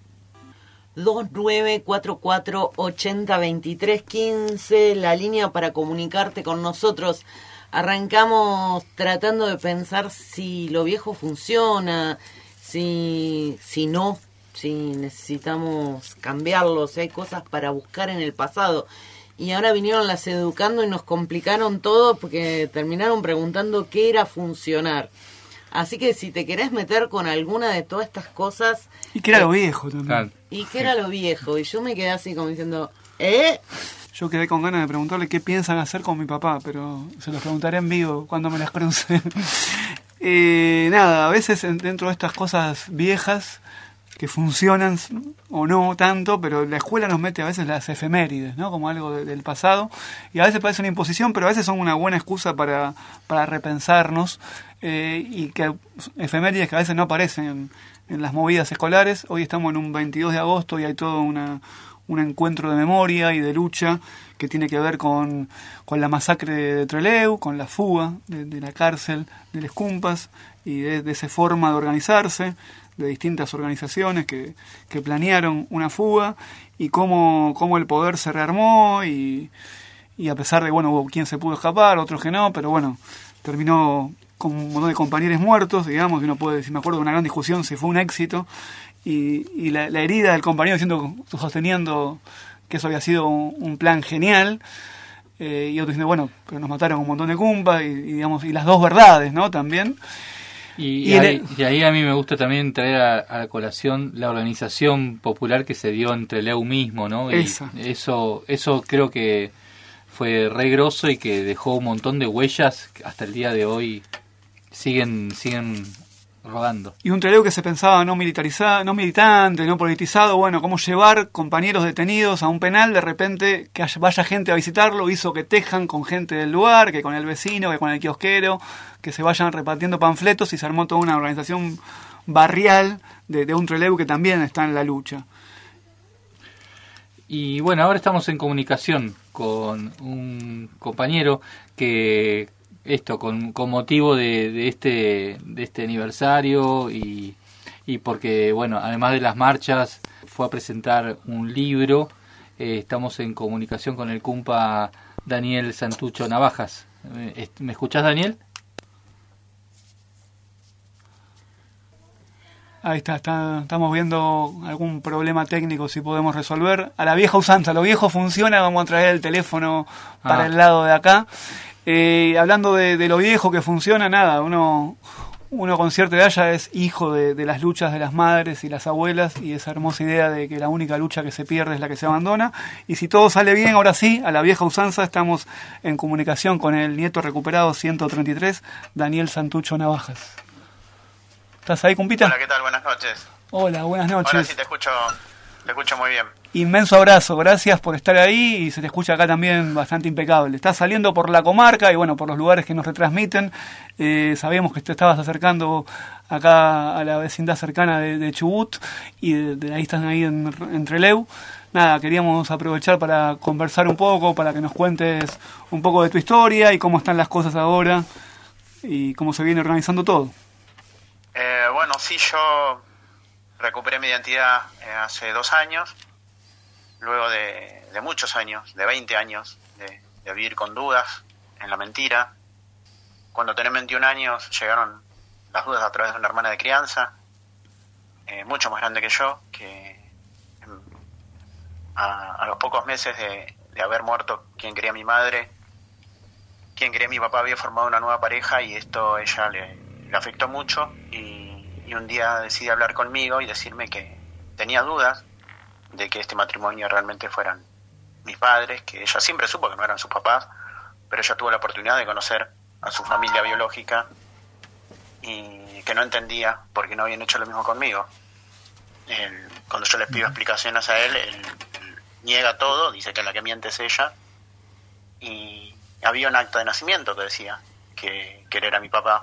2944-802315, la línea para comunicarte con nosotros. Arrancamos tratando de pensar si lo viejo funciona, si no, si necesitamos cambiarlo, si hay cosas para buscar en el pasado. Y ahora vinieron las educando y nos complicaron todo porque terminaron preguntando qué era funcionar. Así que si te querés meter con alguna de todas estas cosas... Y que era lo viejo también. Claro. Y que era lo viejo. Y yo me quedé así como diciendo, Yo quedé con ganas de preguntarle qué piensan hacer con mi papá, pero se los preguntaré en vivo cuando me las cruce. Nada, a veces dentro de estas cosas viejas que funcionan o no tanto, pero la escuela nos mete a veces las efemérides, ¿no? Como algo del pasado, y a veces parece una imposición, pero a veces son una buena excusa para repensarnos, y que efemérides que a veces no aparecen en las movidas escolares. Hoy estamos en un 22 de agosto y hay toda una un encuentro de memoria y de lucha que tiene que ver con la masacre de Trelew, con la fuga de la cárcel de Les Cumpas y de esa forma de organizarse, de distintas organizaciones que planearon una fuga y cómo el poder se rearmó y a pesar de, bueno, hubo quien se pudo escapar, otros que no, pero bueno, terminó con un montón de compañeros muertos, digamos, y uno puede decir, me acuerdo de una gran discusión si fue un éxito, y la herida del compañero sosteniendo que eso había sido un plan genial, y otros diciendo, bueno, pero nos mataron un montón de cumpas, digamos, y las dos verdades, ¿no?, también. Y ahí a mí me gusta también traer a la colación la organización popular que se dio entre Trelew mismo, ¿no? Y eso creo que fue re groso y que dejó un montón de huellas que hasta el día de hoy siguen rodando. Y un Trelew que se pensaba no militarizado, no militante, no politizado, bueno, cómo llevar compañeros detenidos a un penal, de repente que vaya gente a visitarlo, hizo que tejan con gente del lugar, que con el vecino, que con el kiosquero, que se vayan repartiendo panfletos y se armó toda una organización barrial de un Trelew que también está en la lucha. Y bueno, ahora estamos en comunicación con un compañero que con motivo de este aniversario y porque, bueno, además de las marchas, fue a presentar un libro. Estamos en comunicación con el cumpa Daniel Santucho Navajas. ¿Me escuchás, Daniel? Ahí estamos viendo algún problema técnico, si podemos resolver. A la vieja usanza, lo viejo funciona, vamos a traer el teléfono para el lado de acá. Hablando de lo viejo que funciona, nada, uno con cierta edad ya es hijo de las luchas de las madres y las abuelas, y esa hermosa idea de que la única lucha que se pierde es la que se abandona. Y si todo sale bien, ahora sí, a la vieja usanza, estamos en comunicación con el nieto recuperado 133, Daniel Santucho Navajas. ¿Estás ahí, cumpita? Hola, ¿qué tal? Buenas noches. Hola, buenas noches. Ahora sí te escucho muy bien. Inmenso abrazo, gracias por estar ahí, y se te escucha acá también bastante impecable. Estás saliendo por la comarca y bueno, por los lugares que nos retransmiten. Sabíamos que te estabas acercando acá a la vecindad cercana de Chubut, y de ahí están ahí en Trelew. Nada, queríamos aprovechar para conversar un poco, para que nos cuentes un poco de tu historia y cómo están las cosas ahora y cómo se viene organizando todo. Bueno, sí, yo recuperé mi identidad hace 2 años, luego de muchos años, de 20 años, de vivir con dudas, en la mentira. Cuando tenía 21 años llegaron las dudas a través de una hermana de crianza, mucho más grande que yo, que a los pocos meses de haber muerto quien quería mi madre, quien quería mi papá, había formado una nueva pareja, y esto a ella le afectó mucho, y un día decide hablar conmigo y decirme que tenía dudas de que este matrimonio realmente fueran mis padres, que ella siempre supo que no eran sus papás, pero ella tuvo la oportunidad de conocer a su familia biológica y que no entendía por qué no habían hecho lo mismo conmigo. Cuando yo le pido explicaciones a él niega todo, dice que la que miente es ella, y había un acta de nacimiento que decía que él era mi papá.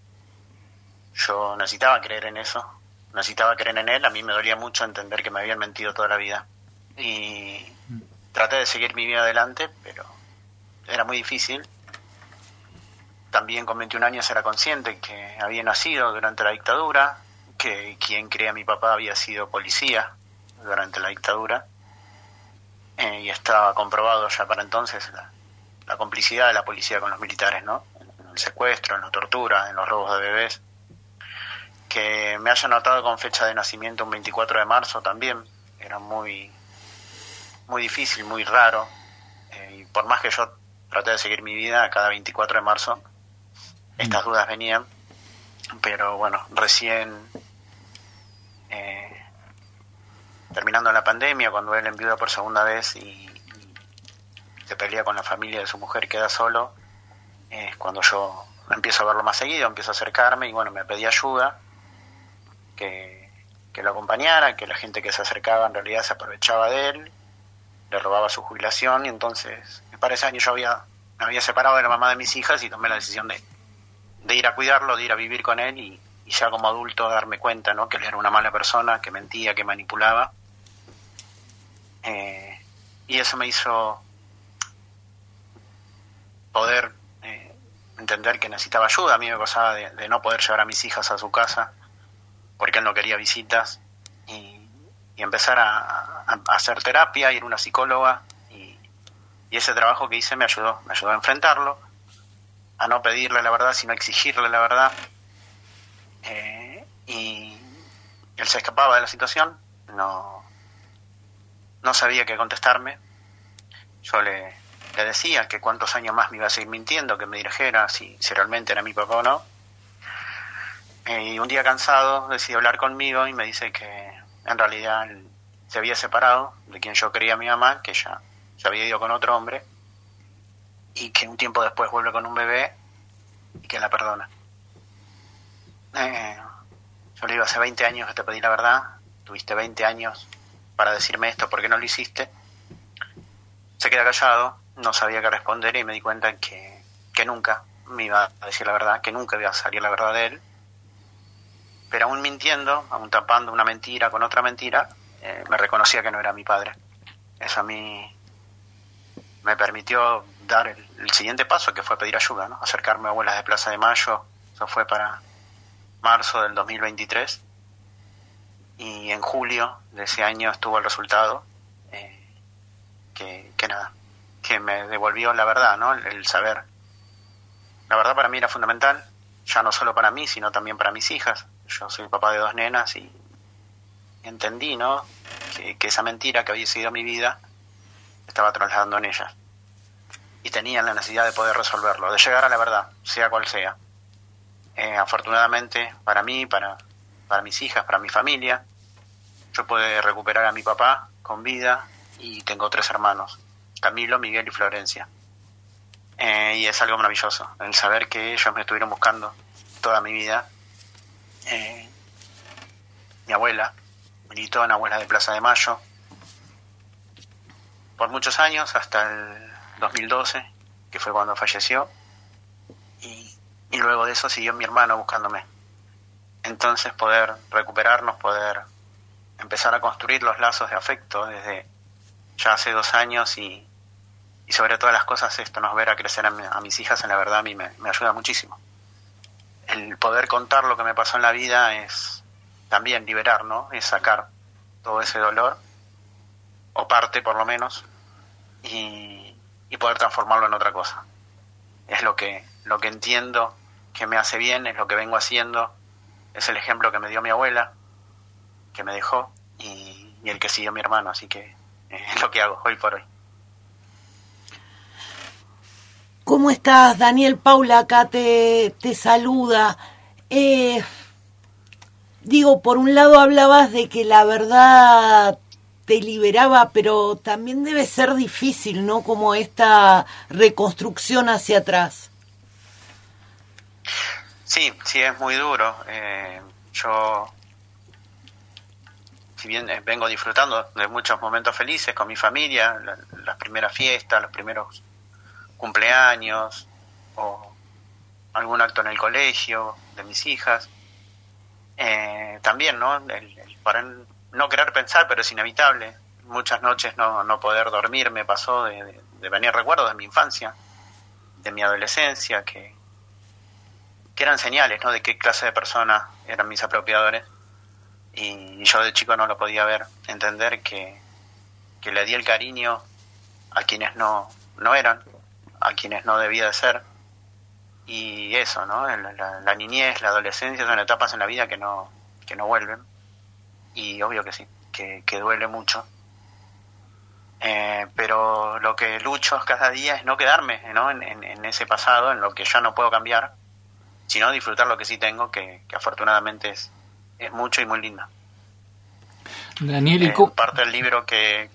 Yo necesitaba creer en eso, necesitaba creer en él. A mí me dolía mucho entender que me habían mentido toda la vida, y traté de seguir mi vida adelante, pero era muy difícil. También con 21 años era consciente que había nacido durante la dictadura, que quien creía a mi papá había sido policía durante la dictadura, y estaba comprobado ya para entonces la complicidad de la policía con los militares, ¿no? En el secuestro, en la tortura, en los robos de bebés. Que me haya notado con fecha de nacimiento un 24 de marzo también era muy difícil, muy raro, y por más que yo traté de seguir mi vida, cada 24 de marzo estas dudas venían, pero bueno, recién terminando la pandemia, cuando él enviudó por segunda vez y se pelea con la familia de su mujer y queda solo, es cuando yo empiezo a verlo más seguido, empiezo a acercarme, y bueno, me pedí ayuda, que lo acompañara, que la gente que se acercaba en realidad se aprovechaba de él, le robaba su jubilación, y entonces para ese año yo me había separado de la mamá de mis hijas y tomé la decisión de ir a cuidarlo, de ir a vivir con él, y ya como adulto darme cuenta, ¿no?, que él era una mala persona, que mentía, que manipulaba. Y eso me hizo poder entender que necesitaba ayuda. A mí me pasaba de no poder llevar a mis hijas a su casa porque él no quería visitas, y empezar a hacer terapia, ir a una psicóloga, y ese trabajo que hice me ayudó a enfrentarlo, a no pedirle la verdad, sino a exigirle la verdad, y él se escapaba de la situación, no sabía qué contestarme. Yo le decía que cuántos años más me iba a seguir mintiendo, que me dijera si realmente era mi papá o no. Y un día cansado decidió hablar conmigo y me dice que en realidad él se había separado de quien yo quería, mi mamá, que ya se había ido con otro hombre, y que un tiempo después vuelve con un bebé y que la perdona. Yo le digo, hace 20 años que te pedí la verdad, tuviste 20 años para decirme esto, ¿por qué no lo hiciste? Se queda callado, no sabía qué responder, y me di cuenta que nunca me iba a decir la verdad, que nunca iba a salir la verdad de él. Pero aún mintiendo, aún tapando una mentira con otra mentira, me reconocía que no era mi padre. Eso a mí me permitió dar el siguiente paso, que fue pedir ayuda, ¿no? Acercarme a Abuelas de Plaza de Mayo. Eso fue para marzo del 2023, y en julio de ese año estuvo el resultado, que me devolvió la verdad, ¿no? El saber. La verdad para mí era fundamental, ya no solo para mí, sino también para mis hijas. Yo soy papá de 2 nenas y entendí, ¿no?, que esa mentira que había sido mi vida estaba trasladando en ellas, y tenían la necesidad de poder resolverlo, de llegar a la verdad, sea cual sea. Afortunadamente para mí, para mis hijas, para mi familia, yo pude recuperar a mi papá con vida, y tengo 3 hermanos, Camilo, Miguel y Florencia. Y es algo maravilloso el saber que ellos me estuvieron buscando toda mi vida. Mi abuela militó en Abuelas de Plaza de Mayo por muchos años, hasta el 2012, que fue cuando falleció, y luego de eso siguió mi hermano buscándome. Entonces poder recuperarnos, poder empezar a construir los lazos de afecto desde ya hace 2 años, y sobre todas las cosas esto, nos ver a crecer a mis hijas en la verdad, a mí me ayuda muchísimo. El poder contar lo que me pasó en la vida es también liberar, ¿no? Es sacar todo ese dolor, o parte por lo menos, y poder transformarlo en otra cosa. Es lo que entiendo que me hace bien, es lo que vengo haciendo, es el ejemplo que me dio mi abuela, que me dejó, y el que siguió mi hermano, así que es lo que hago hoy por hoy. ¿Cómo estás, Daniel? Paula acá te saluda. Digo, por un lado hablabas de que la verdad te liberaba, pero también debe ser difícil, ¿no?, como esta reconstrucción hacia atrás. Sí, es muy duro. Yo, si bien vengo disfrutando de muchos momentos felices con mi familia, las primeras fiestas, los primeros cumpleaños, o algún acto en el colegio de mis hijas, también, ¿no?, para no querer pensar, pero es inevitable. Muchas noches no poder dormir me pasó de venir recuerdos de mi infancia, de mi adolescencia, que eran señales, ¿no?, de qué clase de personas eran mis apropiadores, y yo de chico no lo podía ver, entender que le di el cariño a quienes no eran, a quienes no debía de ser. Y eso, ¿no?, la niñez, la adolescencia son etapas en la vida que no vuelven, y obvio que sí, que duele mucho, pero lo que lucho cada día es no quedarme, ¿no?, en ese pasado, en lo que ya no puedo cambiar, sino disfrutar lo que sí tengo, que afortunadamente es mucho y muy lindo. Daniel, parte del libro que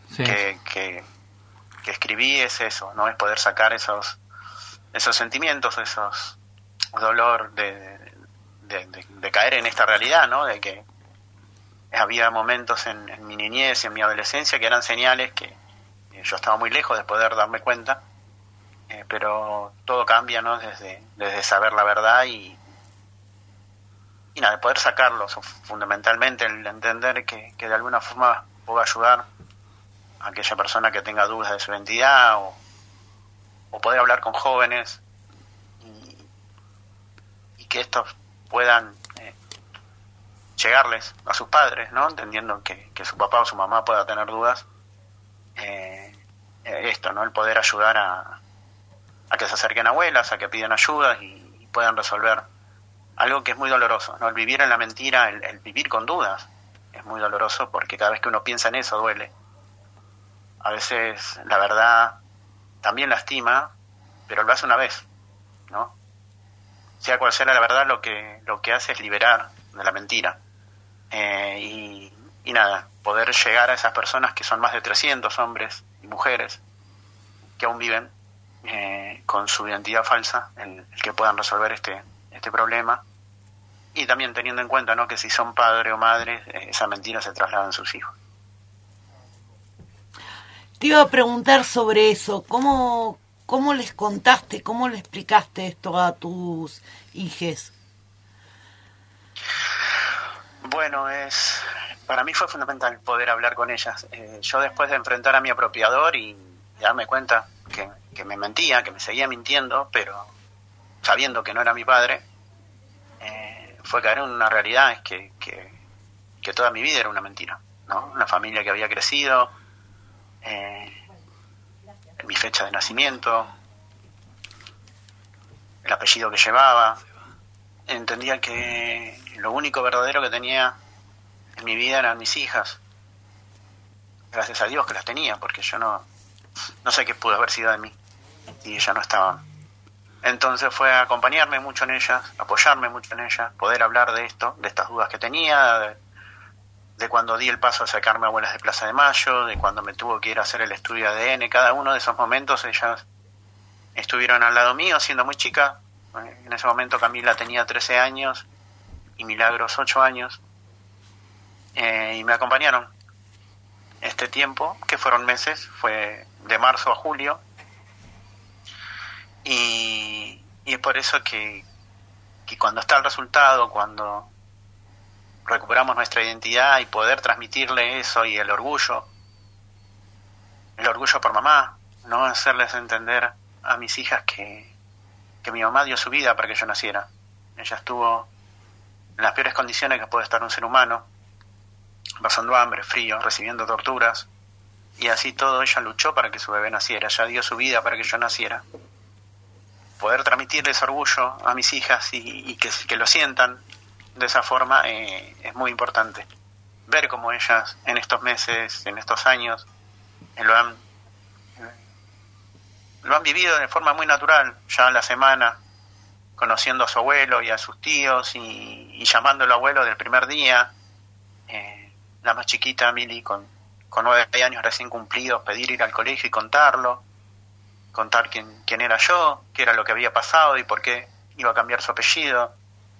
escribí es eso, ¿no?, es poder sacar esos sentimientos, esos dolor de caer en esta realidad, ¿no?, de que había momentos en mi niñez y en mi adolescencia que eran señales que yo estaba muy lejos de poder darme cuenta, pero todo cambia, ¿no?, desde saber la verdad y nada, de poder sacarlo. Fundamentalmente el entender que de alguna forma puedo ayudar aquella persona que tenga dudas de su identidad o poder hablar con jóvenes y que estos puedan llegarles a sus padres, ¿no? Entendiendo que su papá o su mamá pueda tener dudas. Esto, ¿no? El poder ayudar a que se acerquen a abuelas, a que pidan ayuda y puedan resolver algo que es muy doloroso, ¿no? El vivir en la mentira, el vivir con dudas es muy doloroso, porque cada vez que uno piensa en eso duele. A veces la verdad también lastima, pero lo hace una vez, ¿no? Sea cual sea la verdad, lo que hace es liberar de la mentira. Y nada, poder llegar a esas personas que son más de 300 hombres y mujeres que aún viven con su identidad falsa, el que puedan resolver este problema, y también teniendo en cuenta, ¿no?, que si son padre o madre, esa mentira se traslada en sus hijos. Te iba a preguntar sobre eso, ¿cómo les contaste, cómo le explicaste esto a tus hijes? Bueno, para mí fue fundamental poder hablar con ellas. Yo, después de enfrentar a mi apropiador y darme cuenta que me mentía, que me seguía mintiendo, pero sabiendo que no era mi padre, fue caer en una realidad, es que toda mi vida era una mentira, ¿no? Una familia que había crecido, mi fecha de nacimiento, el apellido que llevaba. Entendía que lo único verdadero que tenía en mi vida eran mis hijas. Gracias a Dios que las tenía, porque yo no sé qué pudo haber sido de mí y ellas no estaban. Entonces fue acompañarme mucho en ellas, apoyarme mucho en ellas, poder hablar de esto, de estas dudas que tenía, de cuando di el paso a sacarme abuelas de Plaza de Mayo, de cuando me tuvo que ir a hacer el estudio de ADN. Cada uno de esos momentos ellas estuvieron al lado mío, siendo muy chica. En ese momento Camila tenía 13 años y Milagros 8 años, y me acompañaron este tiempo, que fueron meses, fue de marzo a julio, y es por eso que cuando está el resultado, cuando recuperamos nuestra identidad y poder transmitirle eso y el orgullo por mamá, no hacerles entender a mis hijas que mi mamá dio su vida para que yo naciera. Ella estuvo en las peores condiciones que puede estar un ser humano, pasando hambre, frío, recibiendo torturas, y así todo ella luchó para que su bebé naciera. Ella dio su vida para que yo naciera. Poder transmitirle ese orgullo a mis hijas y que lo sientan de esa forma es muy importante. Ver cómo ellas en estos meses, en estos años, lo han vivido de forma muy natural, ya en la semana, conociendo a su abuelo y a sus tíos y llamándolo abuelo del primer día. La más chiquita, Mili, con 9 años recién cumplidos, pedir ir al colegio y contar quién era yo, qué era lo que había pasado y por qué iba a cambiar su apellido.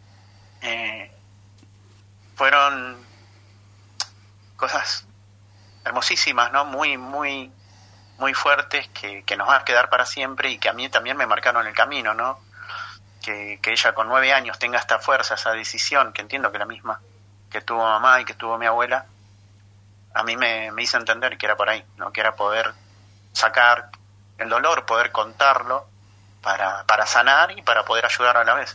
Fueron cosas hermosísimas, ¿no? Muy, muy, muy fuertes que nos van a quedar para siempre y que a mí también me marcaron el camino, ¿no? Que ella con 9 años tenga esta fuerza, esa decisión, que entiendo que la misma que tuvo mamá y que tuvo mi abuela, a mí me hizo entender que era por ahí, ¿no? Que era poder sacar el dolor, poder contarlo para sanar y para poder ayudar a la vez.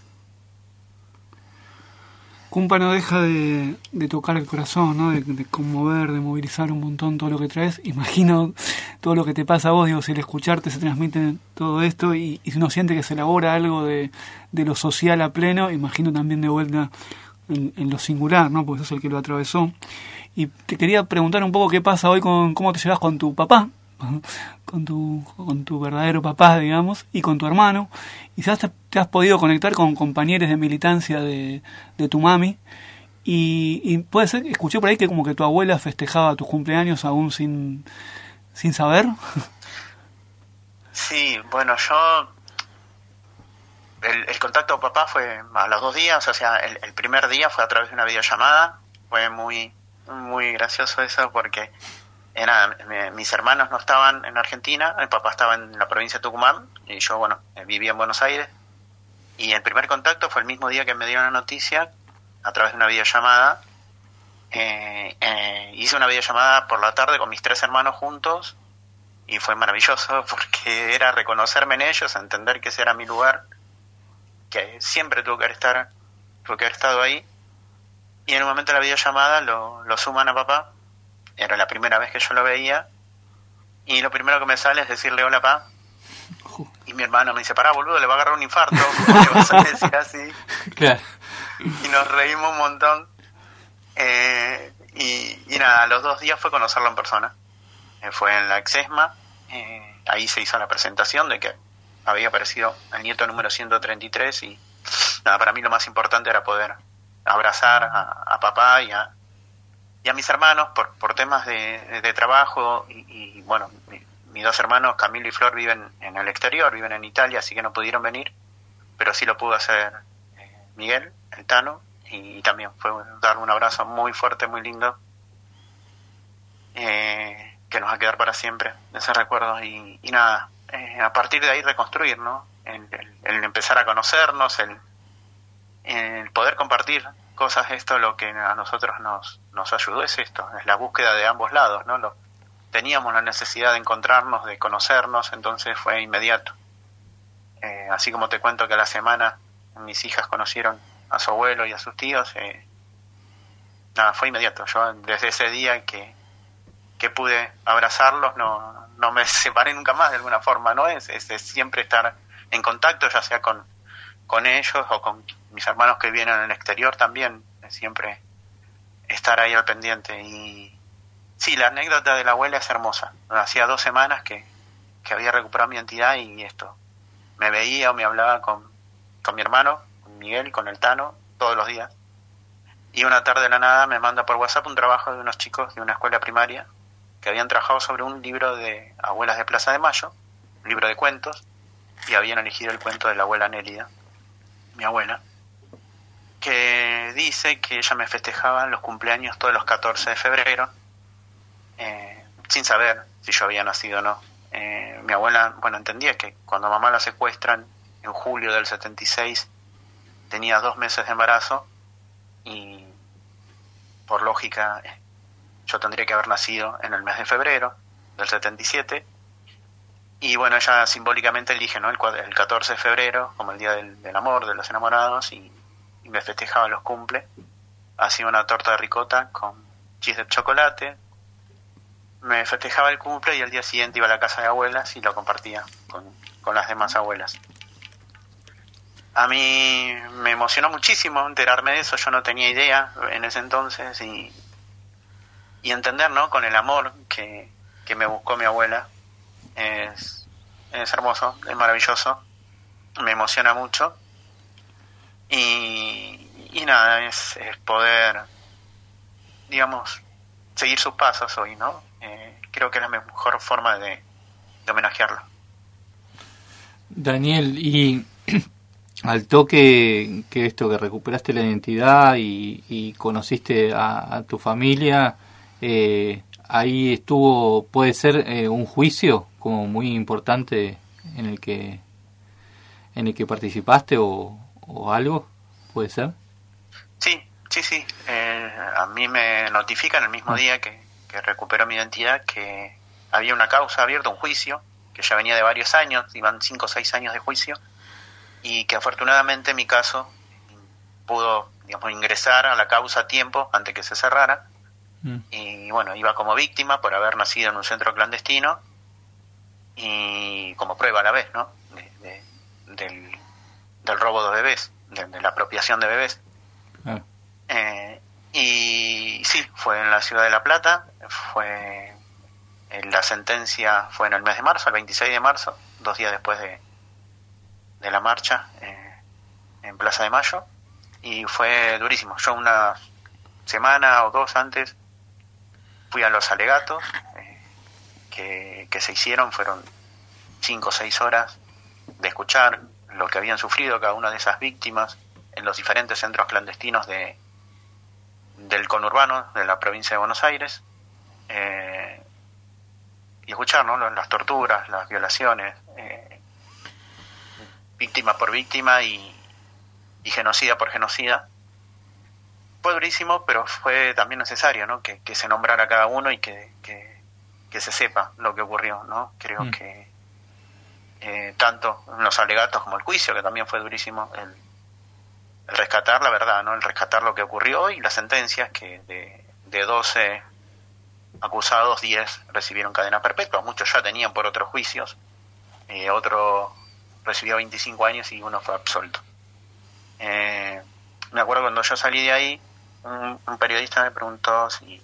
Cumpa no deja de tocar el corazón, ¿no? De conmover, de movilizar un montón todo lo que traes. Imagino todo lo que te pasa a vos, digo, si al escucharte se transmite todo esto y si uno siente que se elabora algo de lo social a pleno, imagino también de vuelta en lo singular, ¿no? Porque sos el que lo atravesó. Y te quería preguntar un poco qué pasa hoy cómo te llevas con tu papá, con tu verdadero papá, digamos, y con tu hermano, y si te has podido conectar con compañeros de militancia de tu mami, y puede ser, escuché por ahí que como que tu abuela festejaba tus cumpleaños aún sin saber. Sí, bueno, yo el contacto con papá fue a los 2 días, o sea, el primer día fue a través de una videollamada. Fue muy, muy gracioso eso porque mis hermanos no estaban en Argentina, el papá estaba en la provincia de Tucumán y yo, bueno, vivía en Buenos Aires, y el primer contacto fue el mismo día que me dieron la noticia a través de una videollamada, hice una videollamada por la tarde con mis 3 hermanos juntos y fue maravilloso porque era reconocerme en ellos, entender que ese era mi lugar, que siempre tuve que haber estado ahí. Y en un momento de la videollamada lo suman a papá, era la primera vez que yo lo veía, y lo primero que me sale es decirle hola, papá. Y mi hermano me dice, pará, boludo, le va a agarrar un infarto, ¿cómo le vas a decir así? Claro. Y nos reímos un montón. Y nada, a los 2 días fue conocerlo en persona. Fue en la Exesma, ahí se hizo la presentación de que había aparecido el nieto número 133 y nada, para mí lo más importante era poder abrazar a papá y a mis hermanos por temas de trabajo y bueno, mis 2 hermanos, Camilo y Flor, viven en el exterior, viven en Italia, así que no pudieron venir, pero sí lo pudo hacer Miguel, el Tano, y también fue darle un abrazo muy fuerte, muy lindo, que nos va a quedar para siempre, ese recuerdo. Y nada, a partir de ahí reconstruir, ¿no? El empezar a conocernos, el poder compartir cosas, esto lo que a nosotros nos ayudó es esto, es la búsqueda de ambos lados, ¿no? Teníamos la necesidad de encontrarnos, de conocernos, entonces fue inmediato. Así como te cuento que a la semana mis hijas conocieron a su abuelo y a sus tíos, nada, fue inmediato. Yo desde ese día que pude abrazarlos, no me separé nunca más de alguna forma, ¿no? Es siempre estar en contacto, ya sea con ellos o con mis hermanos que vienen en el exterior también, siempre estar ahí al pendiente. Y sí, la anécdota de la abuela es hermosa. Hacía 2 semanas que había recuperado mi identidad y esto, me veía o me hablaba con mi hermano, con Miguel, con el Tano, todos los días. Y una tarde de la nada me manda por WhatsApp un trabajo de unos chicos de una escuela primaria que habían trabajado sobre un libro de abuelas de Plaza de Mayo, un libro de cuentos, y habían elegido el cuento de la abuela Nélida, mi abuela, que dice que ella me festejaba los cumpleaños todos los 14 de febrero, sin saber si yo había nacido o no. Mi abuela, bueno, entendía que cuando mamá la secuestran en julio del 76, tenía 2 meses de embarazo y por lógica yo tendría que haber nacido en el mes de febrero del 77. Y bueno, ella simbólicamente elige, ¿no? el 14 de febrero como el día del amor, de los enamorados, y me festejaba los cumple. Hacía una torta de ricota con chis de chocolate, me festejaba el cumple y al día siguiente iba a la casa de abuelas y lo compartía con las demás abuelas. A mí me emocionó muchísimo enterarme de eso, yo no tenía idea en ese entonces, y entender, ¿no? Con el amor que me buscó mi abuela. Es hermoso, es maravilloso, me emociona mucho y nada, es poder, digamos, seguir sus pasos hoy, ¿no? Creo que es la mejor forma de homenajearlo. Daniel, y al toque que recuperaste la identidad y conociste a tu familia, ahí estuvo, puede ser un juicio como muy importante en el que participaste o algo, ¿puede ser? Sí. A mí me notifican el mismo día que recuperó mi identidad que había una causa abierta, un juicio, que ya venía de varios años, iban 5 o 6 años de juicio, y que afortunadamente mi caso pudo, digamos, ingresar a la causa a tiempo antes que se cerrara. Y bueno, iba como víctima por haber nacido en un centro clandestino y como prueba a la vez, ¿no? Del robo de bebés, de la apropiación de bebés. Y sí, fue en la ciudad de La Plata, la sentencia fue en el mes de marzo, el 26 de marzo, 2 días después de la marcha en Plaza de Mayo, y fue durísimo. Yo una semana o 2 antes fui a los alegatos que se hicieron, fueron 5 o 6 horas de escuchar lo que habían sufrido cada una de esas víctimas en los diferentes centros clandestinos del conurbano de la provincia de Buenos Aires, y escuchar, ¿no? Las torturas, las violaciones, víctima por víctima y genocida por genocida, fue durísimo, pero fue también necesario, ¿no? Que se nombrara a cada uno y que se sepa lo que ocurrió, ¿no? Creo que tanto en los alegatos como el juicio, que también fue durísimo, el rescatar la verdad, ¿no? El rescatar lo que ocurrió y las sentencias que de 12 acusados, 10 recibieron cadena perpetua. Muchos ya tenían por otros juicios, otro recibió 25 años y uno fue absuelto. Me acuerdo cuando yo salí de ahí, un periodista me preguntó si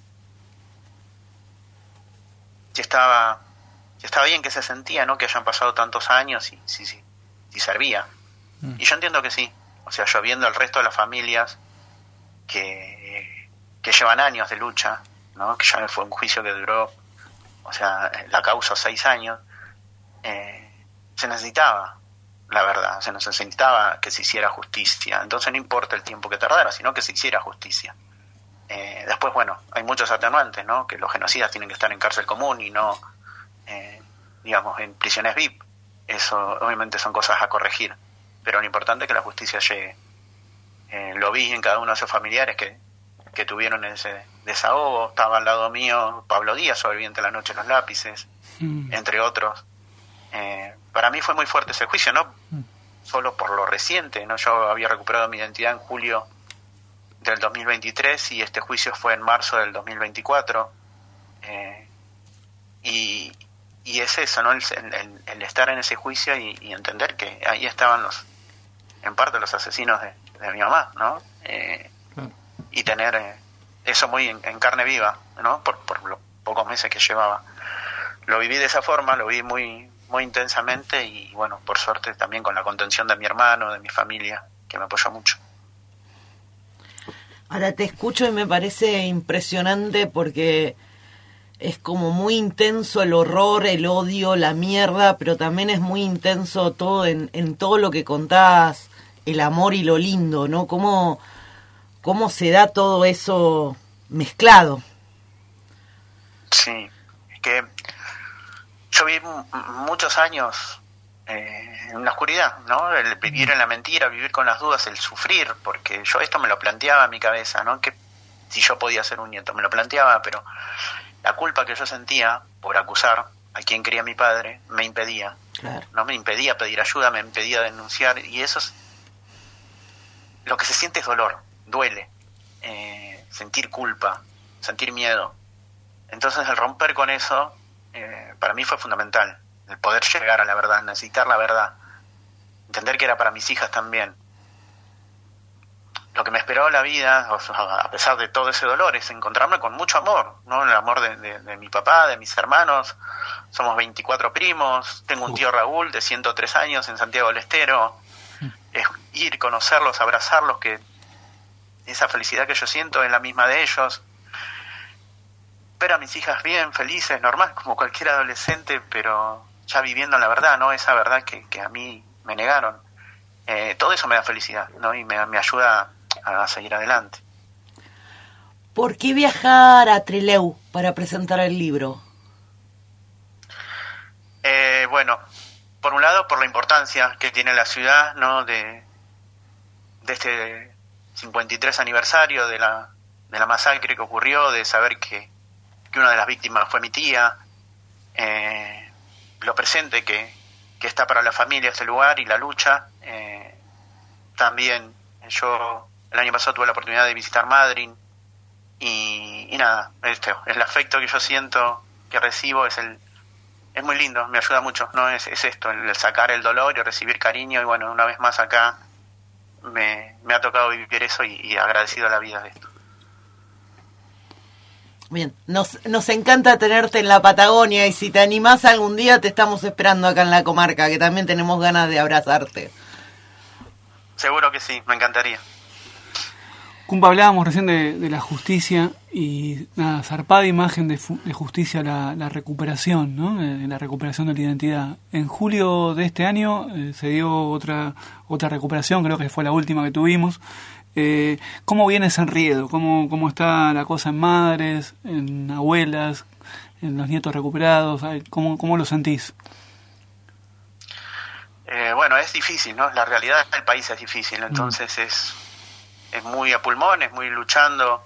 estaba bien, que se sentía, ¿no? Que hayan pasado tantos años y si servía. Y yo entiendo que sí. O sea, yo viendo el resto de las familias que llevan años de lucha, ¿no? Que ya fue un juicio que duró, o sea, la causa 6 años, se necesitaba la verdad, se necesitaba que se hiciera justicia. Entonces no importa el tiempo que tardara, sino que se hiciera justicia. Después, bueno, hay muchos atenuantes, ¿no? Que los genocidas tienen que estar en cárcel común y no, digamos, en prisiones VIP. Eso obviamente son cosas a corregir, pero lo importante es que la justicia llegue. Lo vi en cada uno de esos familiares que tuvieron ese desahogo. Estaba al lado mío Pablo Díaz, sobreviviente de la noche de los lápices, entre otros. Para mí fue muy fuerte ese juicio, no solo por lo reciente, ¿no? Yo había recuperado mi identidad en julio del 2023 y este juicio fue en marzo del 2024. Y es eso, ¿no? El estar en ese juicio y entender que ahí estaban en parte los asesinos de mi mamá, ¿no? Y tener eso muy en carne viva, ¿no? Por los pocos meses que llevaba. Lo viví de esa forma, lo vi muy intensamente y bueno, por suerte también con la contención de mi hermano, de mi familia, que me apoyó mucho. Ahora te escucho y me parece impresionante porque es como muy intenso el horror, el odio, la mierda, pero también es muy intenso todo en todo lo que contás, el amor y lo lindo, ¿no? Cómo se da todo eso mezclado. Sí, es que yo viví muchos años en la oscuridad, ¿no? El vivir en la mentira, vivir con las dudas, el sufrir, porque yo esto me lo planteaba en mi cabeza, ¿no? Que si yo podía ser un nieto, me lo planteaba, pero la culpa que yo sentía por acusar a quien quería mi padre me impedía. Claro. No me impedía pedir ayuda, me impedía denunciar, y eso es lo que se siente, es dolor, duele, sentir culpa, sentir miedo. Entonces el romper con eso para mí fue fundamental, el poder llegar a la verdad, necesitar la verdad, entender que era para mis hijas también. Lo que me esperó la vida, a pesar de todo ese dolor, es encontrarme con mucho amor, ¿no? El amor de mi papá, de mis hermanos. Somos 24 primos, tengo un tío Raúl de 103 años en Santiago del Estero. Es ir, conocerlos, abrazarlos, que esa felicidad que yo siento es la misma de ellos. Ver a mis hijas bien, felices, normal, como cualquier adolescente, pero ya viviendo la verdad, ¿no? Esa verdad que a mí me negaron. Todo eso me da felicidad, ¿no? Y me ayuda a seguir adelante. ¿Por qué viajar a Trelew para presentar el libro? Bueno, por un lado, por la importancia que tiene la ciudad, ¿no? De este 53 aniversario de la masacre que ocurrió, de saber que una de las víctimas fue mi tía, lo presente que está para la familia este lugar y la lucha. También yo el año pasado tuve la oportunidad de visitar Madryn y nada, el afecto que yo siento, que recibo, es muy lindo, me ayuda mucho, ¿no? Es esto, el sacar el dolor y recibir cariño, y bueno, una vez más acá me ha tocado vivir eso y agradecido a la vida de esto. Bien, nos encanta tenerte en la Patagonia, y si te animás algún día te estamos esperando acá en la comarca, que también tenemos ganas de abrazarte. Seguro que sí, me encantaría. Cumpa, hablábamos recién de la justicia y nada, zarpada imagen de justicia, la recuperación, ¿no? La recuperación de la identidad. En julio de este año se dio otra recuperación, creo que fue la última que tuvimos. ¿Cómo viene ese enriedo? ¿Cómo está la cosa en madres, en abuelas, en los nietos recuperados? ¿Cómo lo sentís? Bueno, es difícil, ¿no? La realidad del país es difícil, entonces muy a pulmón, es muy luchando.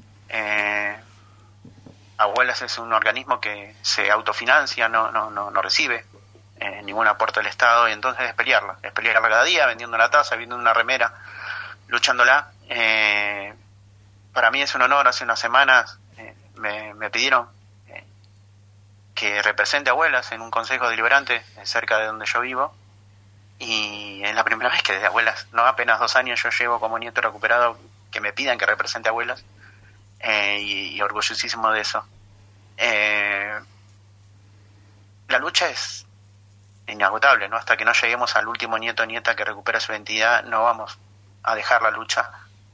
Abuelas es un organismo que se autofinancia, no recibe ningún aporte del Estado, y entonces es pelearla cada día, vendiendo una taza, vendiendo una remera, luchándola. Para mí es un honor. Hace unas semanas me pidieron que represente a Abuelas en un consejo deliberante cerca de donde yo vivo, y es la primera vez que desde Abuelas, no apenas 2 años yo llevo como nieto recuperado, que me pidan que represente a Abuelas, y orgullosísimo de eso. La lucha es inagotable, ¿no? Hasta que no lleguemos al último nieto o nieta que recupera su identidad, no vamos a dejar la lucha.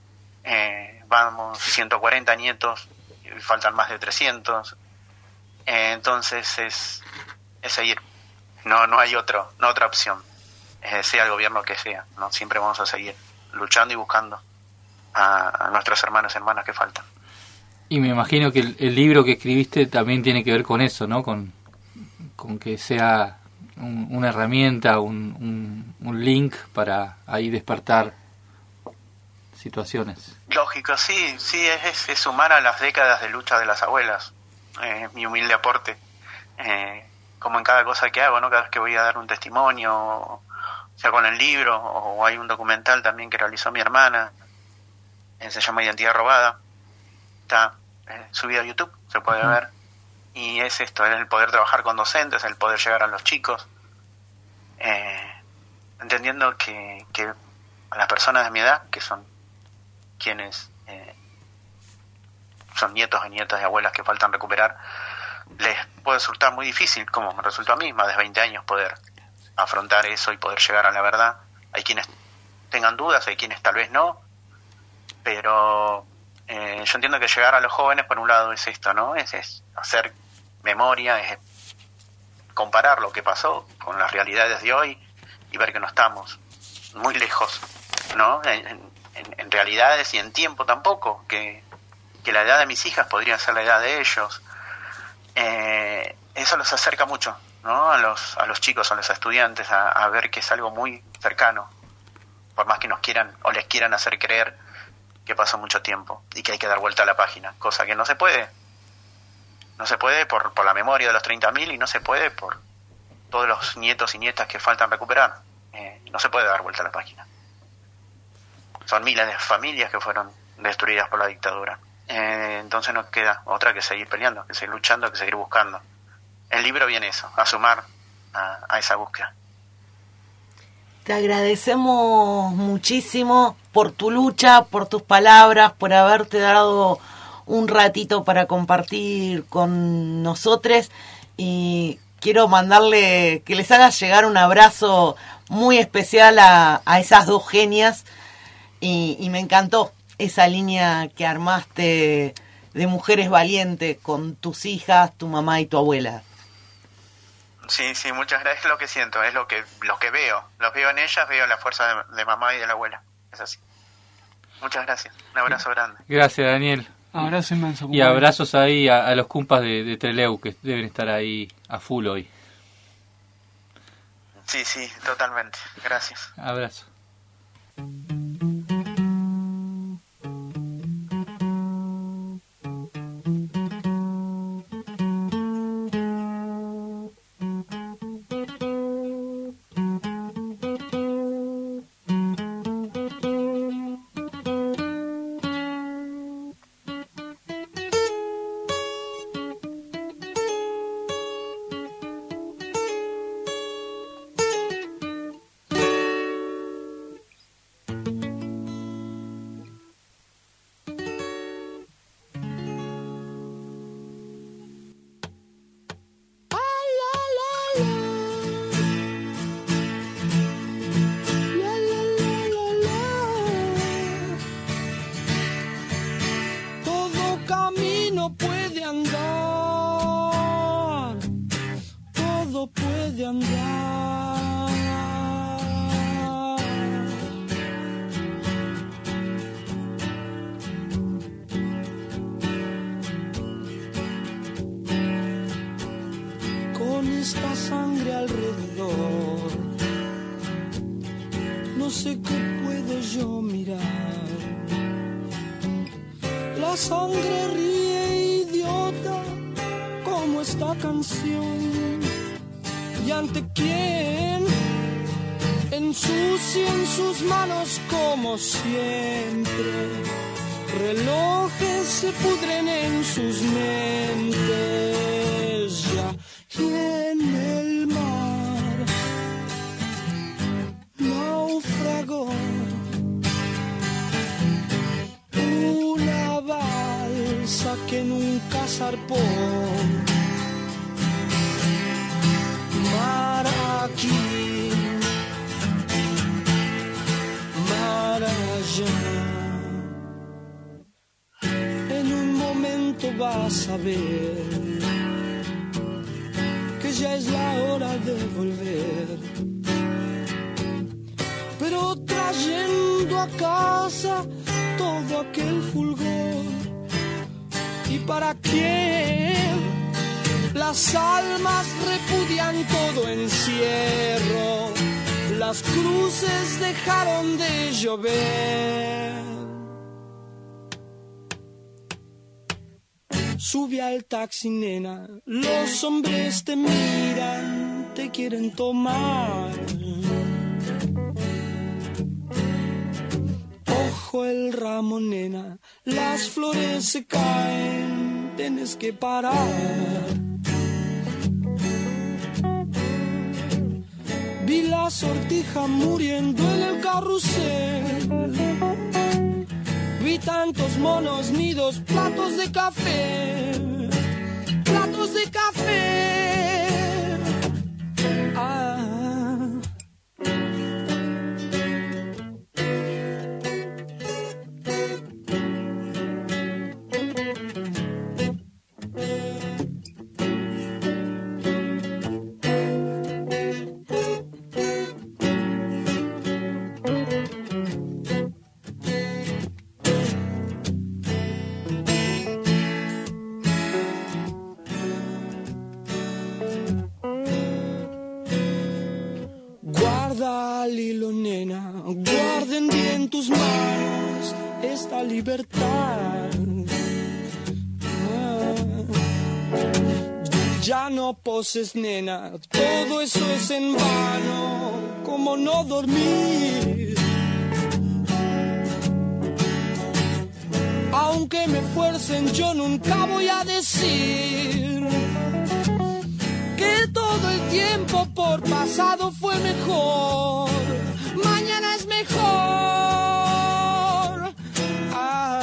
Vamos 140 nietos, y faltan más de 300. Entonces es seguir. No hay otra opción. Sea el gobierno que sea, ¿no? Siempre vamos a seguir luchando y buscando a nuestros hermanos y hermanas que faltan. Y me imagino que el libro que escribiste también tiene que ver con eso, ¿no? Con que sea una herramienta, un link para ahí despertar situaciones. Lógico, sí, es sumar a las décadas de lucha de las abuelas, mi humilde aporte, como en cada cosa que hago, ¿no? Cada vez que voy a dar un testimonio, sea con el libro, o hay un documental también que realizó mi hermana, se llama Identidad Robada, está subido a YouTube, se puede ver, y es esto, es el poder trabajar con docentes, el poder llegar a los chicos, entendiendo que a las personas de mi edad, que son quienes son nietos y nietas de abuelas que faltan recuperar, les puede resultar muy difícil, como me resultó a mí, más de 20 años, poder afrontar eso y poder llegar a la verdad. Hay quienes tengan dudas, hay quienes tal vez no, pero yo entiendo que llegar a los jóvenes, por un lado, es esto, ¿no? Es hacer memoria, es comparar lo que pasó con las realidades de hoy y ver que no estamos muy lejos, ¿no? En realidades y en tiempo tampoco, que la edad de mis hijas podría ser la edad de ellos. Eso los acerca mucho, ¿no? A los chicos, a los estudiantes, a ver que es algo muy cercano, por más que nos quieran o les quieran hacer creer que pasó mucho tiempo y que hay que dar vuelta a la página, cosa que no se puede. No se puede por la memoria de los 30.000 y no se puede por todos los nietos y nietas que faltan recuperar. No se puede dar vuelta a la página. Son miles de familias que fueron destruidas por la dictadura. Entonces nos queda otra que seguir peleando, que seguir luchando, que seguir buscando. El libro viene eso, a sumar a esa búsqueda. Te agradecemos muchísimo por tu lucha, por tus palabras, por haberte dado un ratito para compartir con nosotros, y quiero mandarle, que les hagas llegar un abrazo muy especial a esas dos genias, y me encantó esa línea que armaste de mujeres valientes con tus hijas, tu mamá y tu abuela. Sí, muchas gracias. Es lo que siento, es lo que veo. Los veo en ellas, veo la fuerza de mamá y de la abuela. Es así. Muchas gracias. Un abrazo grande. Gracias, Daniel. Abrazo inmenso. Y abrazos ahí a los compas de Trelew, que deben estar ahí a full hoy. Sí, totalmente. Gracias. Abrazo. No sé qué puedo yo mirar, sangre ríe idiota como esta canción. ¿Y ante quién? Ensucian sus manos como siempre. Relojes se pudren en sus mentes ya. Y en el mar naufragó una balsa que nunca zarpó. Mar aquí, mar allá. En un momento vas a ver que ya es la hora de volver, pero trayendo a casa todo aquel fulgor. ¿Y para quién? Las almas repudian todo encierro, las cruces dejaron de llover. Sube al taxi, nena, los hombres te miran, te quieren tomar. Ojo el ramo, nena, las flores se caen, tienes que parar. Vi la sortija muriendo en el carrusel. Vi tantos monos, nidos, platos de café. Platos de café. Ah. Hilo, nena, guarden bien tus manos esta libertad. Ya no poses, nena, todo eso es en vano, como no dormir. Aunque me fuercen, yo nunca voy a decir que todo el tiempo por pasado fue mejor. Mañana es mejor. Ah.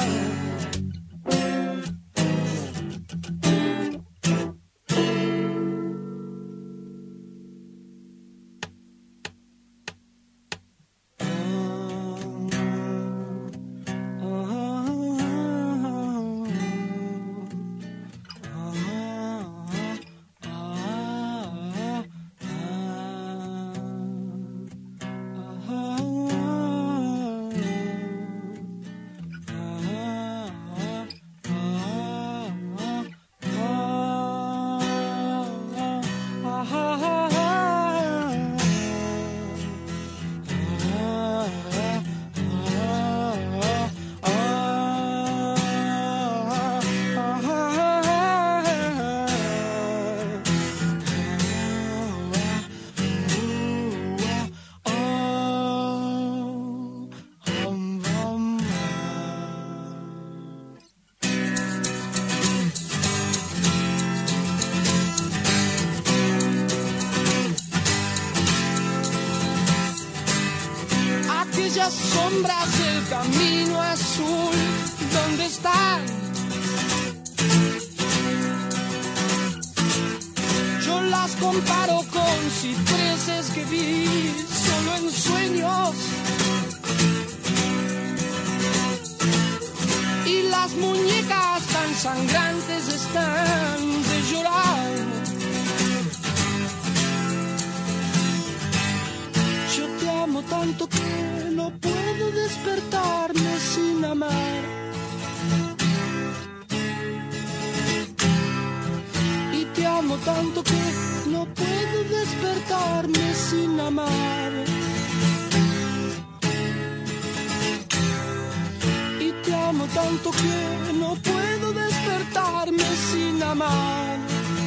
Sombras del camino azul, ¿dónde están? Yo las comparo con cipreses que vi solo en sueños, y las muñecas tan sangrantes están de llorar. Yo te amo tanto que no puedo despertarme sin amar. Y te amo tanto que no puedo despertarme sin amar. Y te amo amo tanto que no puedo despertarme sin amar.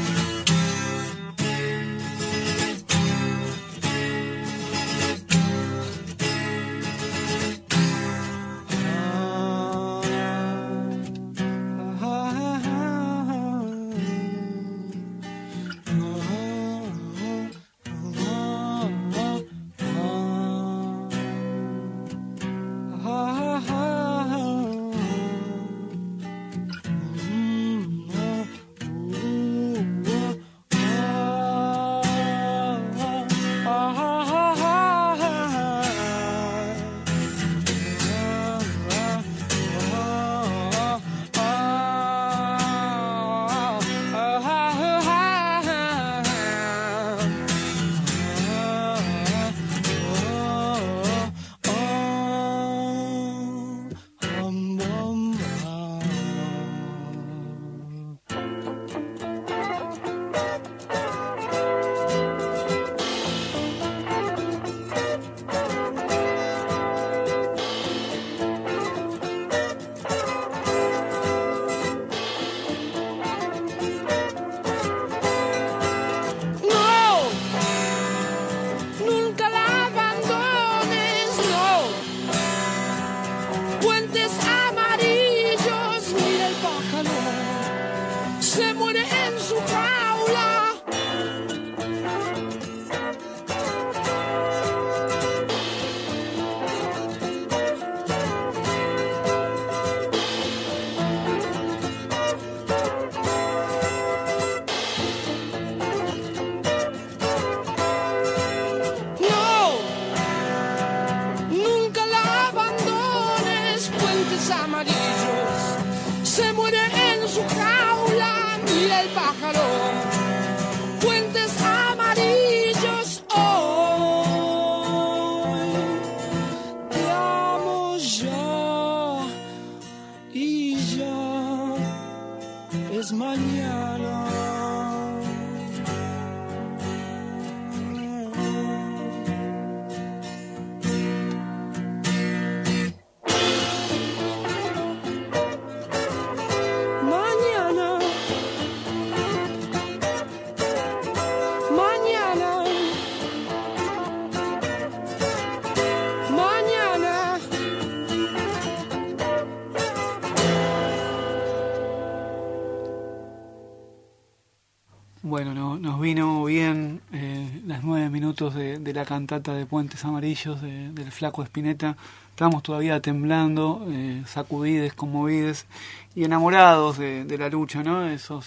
Bueno, nos vino bien las 9 minutos de la cantata de Puentes Amarillos del Flaco Spinetta. Estábamos todavía temblando, sacudides, conmovides y enamorados de la lucha, ¿no?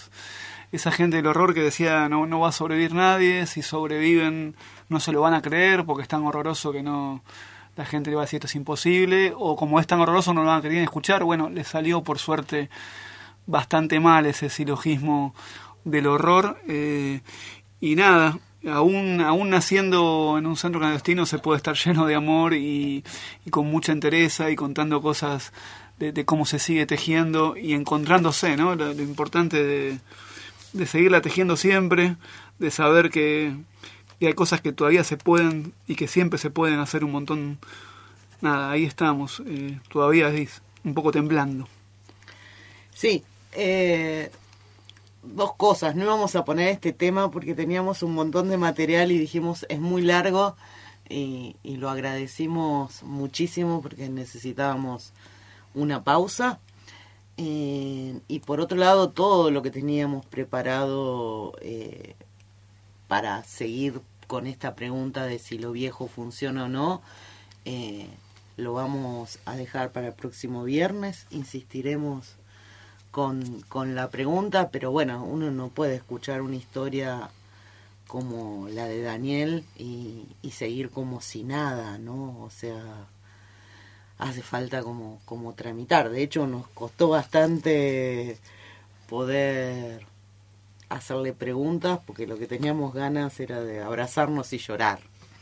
Esa gente del horror que decía no va a sobrevivir nadie, si sobreviven no se lo van a creer porque es tan horroroso que no, la gente le va a decir esto es imposible, o como es tan horroroso no lo van a querer escuchar. Bueno, le salió por suerte bastante mal ese silogismo del horror, y nada, aún naciendo en un centro clandestino se puede estar lleno de amor y con mucha entereza y contando cosas de cómo se sigue tejiendo y encontrándose, ¿no? Lo importante de seguirla tejiendo siempre, de saber que hay cosas que todavía se pueden y que siempre se pueden hacer un montón. Nada, ahí estamos, todavía un poco temblando. Sí, dos cosas, no íbamos a poner este tema porque teníamos un montón de material y dijimos es muy largo y lo agradecimos muchísimo porque necesitábamos una pausa, y por otro lado todo lo que teníamos preparado para seguir con esta pregunta de si lo viejo funciona o no, lo vamos a dejar para el próximo viernes. Insistiremos con la pregunta, pero bueno, uno no puede escuchar una historia como la de Daniel y seguir como si nada, ¿no? O sea, hace falta como tramitar. De hecho, nos costó bastante poder hacerle preguntas porque lo que teníamos ganas era de abrazarnos y llorar.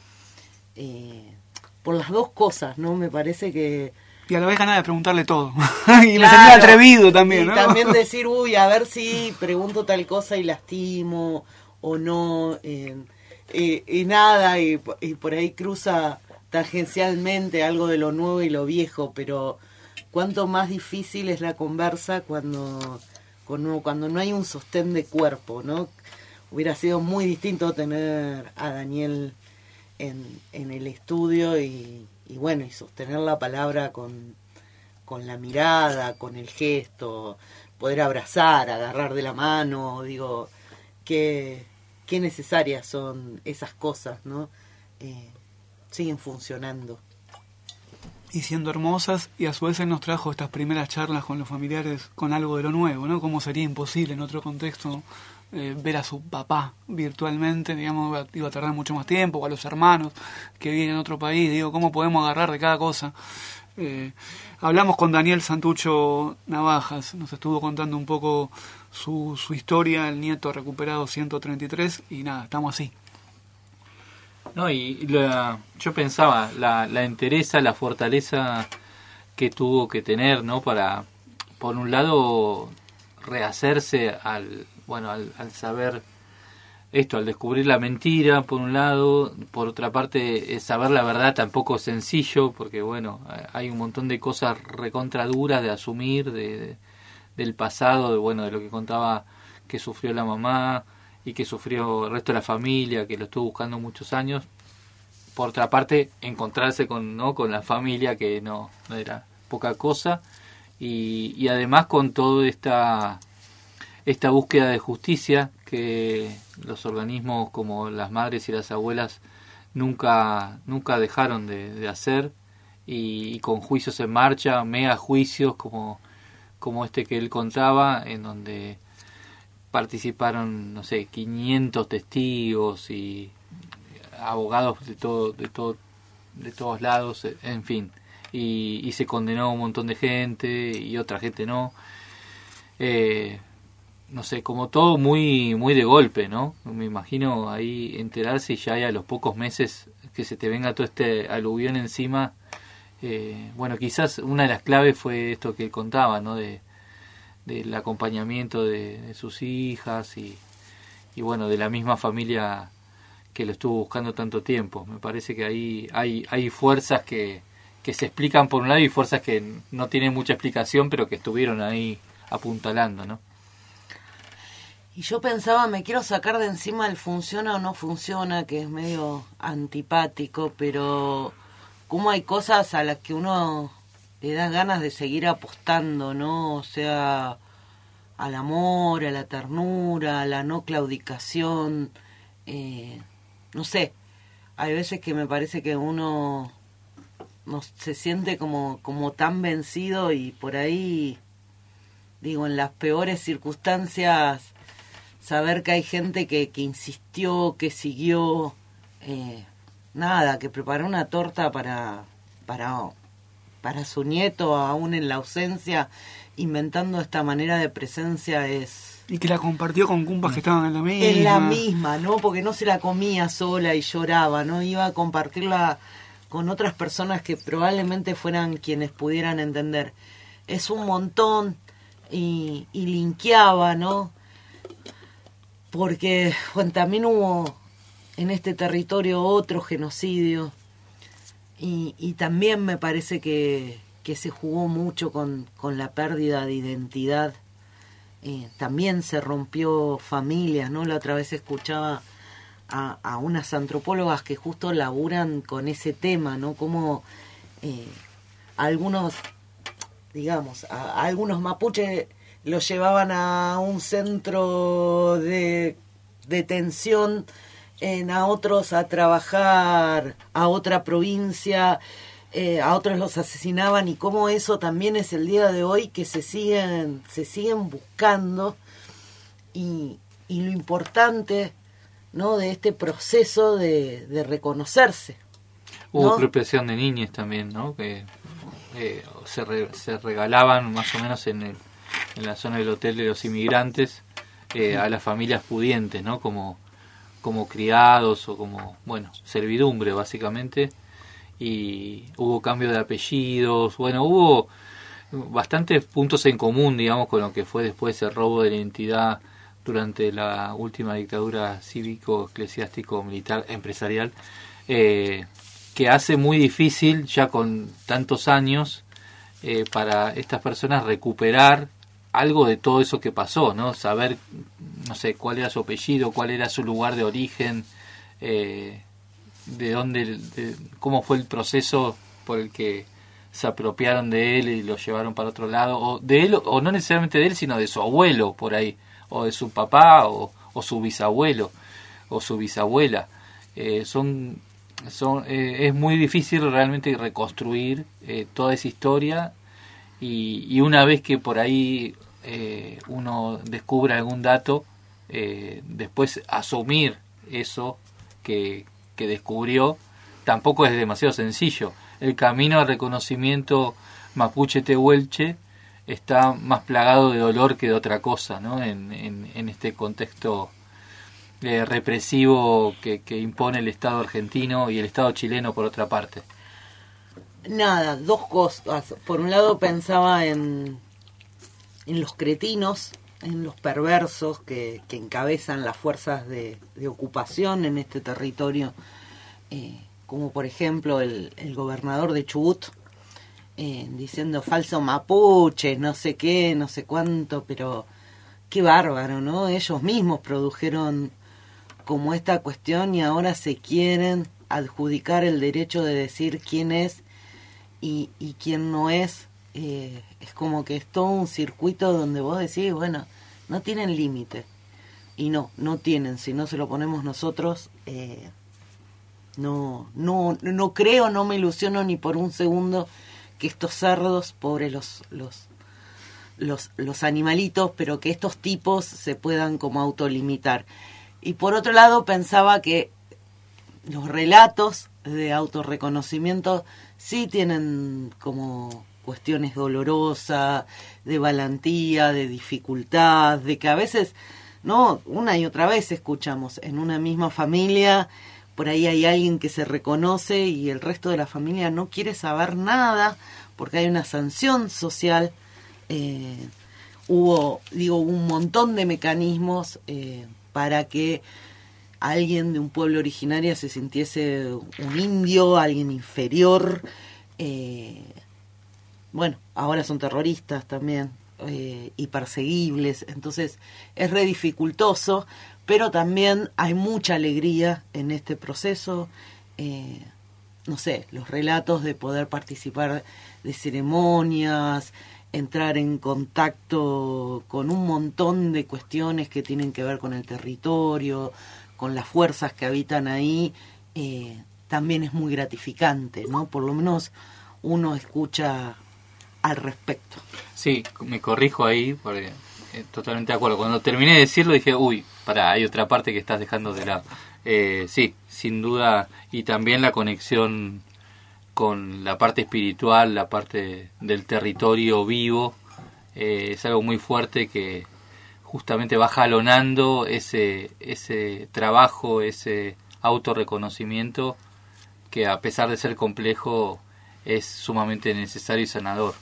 Por las dos cosas, ¿no? Me parece que... Y a la vez ganas de preguntarle todo. Y claro, me sentía atrevido también, ¿no? Y también decir, a ver si pregunto tal cosa y lastimo o no. Y nada, y por ahí cruza tangencialmente algo de lo nuevo y lo viejo, pero cuánto más difícil es la conversa cuando no hay un sostén de cuerpo, ¿no? Hubiera sido muy distinto tener a Daniel en el estudio y bueno, y sostener la palabra con la mirada, con el gesto, poder abrazar, agarrar de la mano, digo, qué necesarias son esas cosas, ¿no? Siguen funcionando. Y siendo hermosas, y a su vez él nos trajo estas primeras charlas con los familiares con algo de lo nuevo, ¿no? Cómo sería imposible en otro contexto ver a su papá virtualmente, digamos, iba a tardar mucho más tiempo, o a los hermanos que viven en otro país, digo, cómo podemos agarrar de cada cosa. Hablamos con Daniel Santucho Navajas, nos estuvo contando un poco su historia, el nieto recuperado 133, y nada, estamos así. No, yo pensaba, la entereza, la fortaleza que tuvo que tener, ¿no? Para, por un lado, rehacerse al saber esto, al descubrir la mentira, por un lado, por otra parte, saber la verdad tampoco es sencillo, porque bueno, hay un montón de cosas recontra duras de asumir, del pasado, de lo que contaba que sufrió la mamá, y que sufrió el resto de la familia, que lo estuvo buscando muchos años. Por otra parte, encontrarse con la familia, que no era poca cosa, y además con toda esta búsqueda de justicia que los organismos como las madres y las abuelas nunca dejaron de hacer, y con juicios en marcha, mega juicios como este que él contaba, en donde participaron, 500 testigos y abogados de todos lados, en fin, y se condenó a un montón de gente y otra gente no. Como todo muy muy de golpe, ¿no? Me imagino ahí enterarse y ya a los pocos meses que se te venga todo este aluvión encima. Quizás una de las claves fue esto que él contaba, ¿no? Del acompañamiento de sus hijas y de la misma familia que lo estuvo buscando tanto tiempo. Me parece que ahí hay fuerzas que se explican por un lado y fuerzas que no tienen mucha explicación, pero que estuvieron ahí apuntalando, ¿no? Y yo pensaba, me quiero sacar de encima el funciona o no funciona, que es medio antipático, pero cómo hay cosas a las que uno le da ganas de seguir apostando, ¿no? O sea, al amor, a la ternura, a la no claudicación. No sé, hay veces que me parece que uno no se siente como tan vencido, y por ahí, digo, en las peores circunstancias, saber que hay gente que insistió, que siguió, que preparó una torta para su nieto, aún en la ausencia, inventando esta manera de presencia es... Y que la compartió con cumpas que estaban en la misma. En la misma, ¿no? Porque no se la comía sola y lloraba, ¿no? Iba a compartirla con otras personas que probablemente fueran quienes pudieran entender. Es un montón, y linkeaba, ¿no? Porque también hubo en este territorio otro genocidio, y también me parece que se jugó mucho con la pérdida de identidad. También se rompió familias, ¿no? La otra vez escuchaba a unas antropólogas que justo laburan con ese tema, ¿no? Como algunos mapuches los llevaban a un centro de detención, a otros a trabajar a otra provincia, a otros los asesinaban, y cómo eso también es el día de hoy, que se siguen buscando, y lo importante, ¿no?, de este proceso de reconocerse. Hubo ¿no? apropiación de niñas también, ¿no? Que se regalaban más o menos en la zona del hotel de los inmigrantes a las familias pudientes, ¿no? Como criados o como, servidumbre básicamente. Y hubo cambio de apellidos, hubo bastantes puntos en común, digamos, con lo que fue después el robo de la identidad durante la última dictadura cívico-eclesiástico-militar empresarial, que hace muy difícil, ya con tantos años, para estas personas recuperar algo de todo eso que pasó, ¿no? Saber, no sé, cuál era su apellido, cuál era su lugar de origen, de dónde, cómo fue el proceso por el que se apropiaron de él y lo llevaron para otro lado, o de él, o no necesariamente de él, sino de su abuelo por ahí, o de su papá, o su bisabuelo, o su bisabuela. Es muy difícil realmente reconstruir toda esa historia, y una vez que por ahí uno descubre algún dato, después asumir eso que descubrió tampoco es demasiado sencillo. El camino al reconocimiento mapuche tehuelche está más plagado de dolor que de otra cosa, ¿no? En este contexto represivo que impone el Estado argentino y el Estado chileno por otra parte. Nada, dos cosas. Por un lado pensaba en los cretinos, en los perversos que encabezan las fuerzas de ocupación en este territorio, como por ejemplo el gobernador de Chubut, diciendo falso mapuche, no sé qué, no sé cuánto, pero qué bárbaro, ¿no? Ellos mismos produjeron como esta cuestión y ahora se quieren adjudicar el derecho de decir quién es y quién no es. Es como que es todo un circuito donde vos decís, bueno, no tienen límite. Y no tienen. Si no se lo ponemos nosotros, no creo, no me ilusiono ni por un segundo que estos cerdos, pobres los animalitos, pero que estos tipos se puedan como autolimitar. Y por otro lado pensaba que los relatos de autorreconocimiento sí tienen como cuestiones dolorosas, de valentía, de dificultad, de que a veces, no, una y otra vez escuchamos en una misma familia, por ahí hay alguien que se reconoce y el resto de la familia no quiere saber nada porque hay una sanción social. Hubo un montón de mecanismos para que alguien de un pueblo originario se sintiese un indio, alguien inferior. Bueno, ahora son terroristas también y perseguibles, entonces es re dificultoso, pero también hay mucha alegría en este proceso. No sé, los relatos de poder participar de ceremonias, entrar en contacto con un montón de cuestiones que tienen que ver con el territorio, con las fuerzas que habitan ahí, también es muy gratificante, ¿no? Por lo menos uno escucha al respecto. Sí, me corrijo ahí, porque totalmente de acuerdo. Cuando terminé de decirlo dije, pará, hay otra parte que estás dejando de lado. Sí, sin duda, y también la conexión con la parte espiritual, la parte del territorio vivo, es algo muy fuerte que justamente va jalonando ese trabajo, ese autorreconocimiento que a pesar de ser complejo es sumamente necesario y sanador.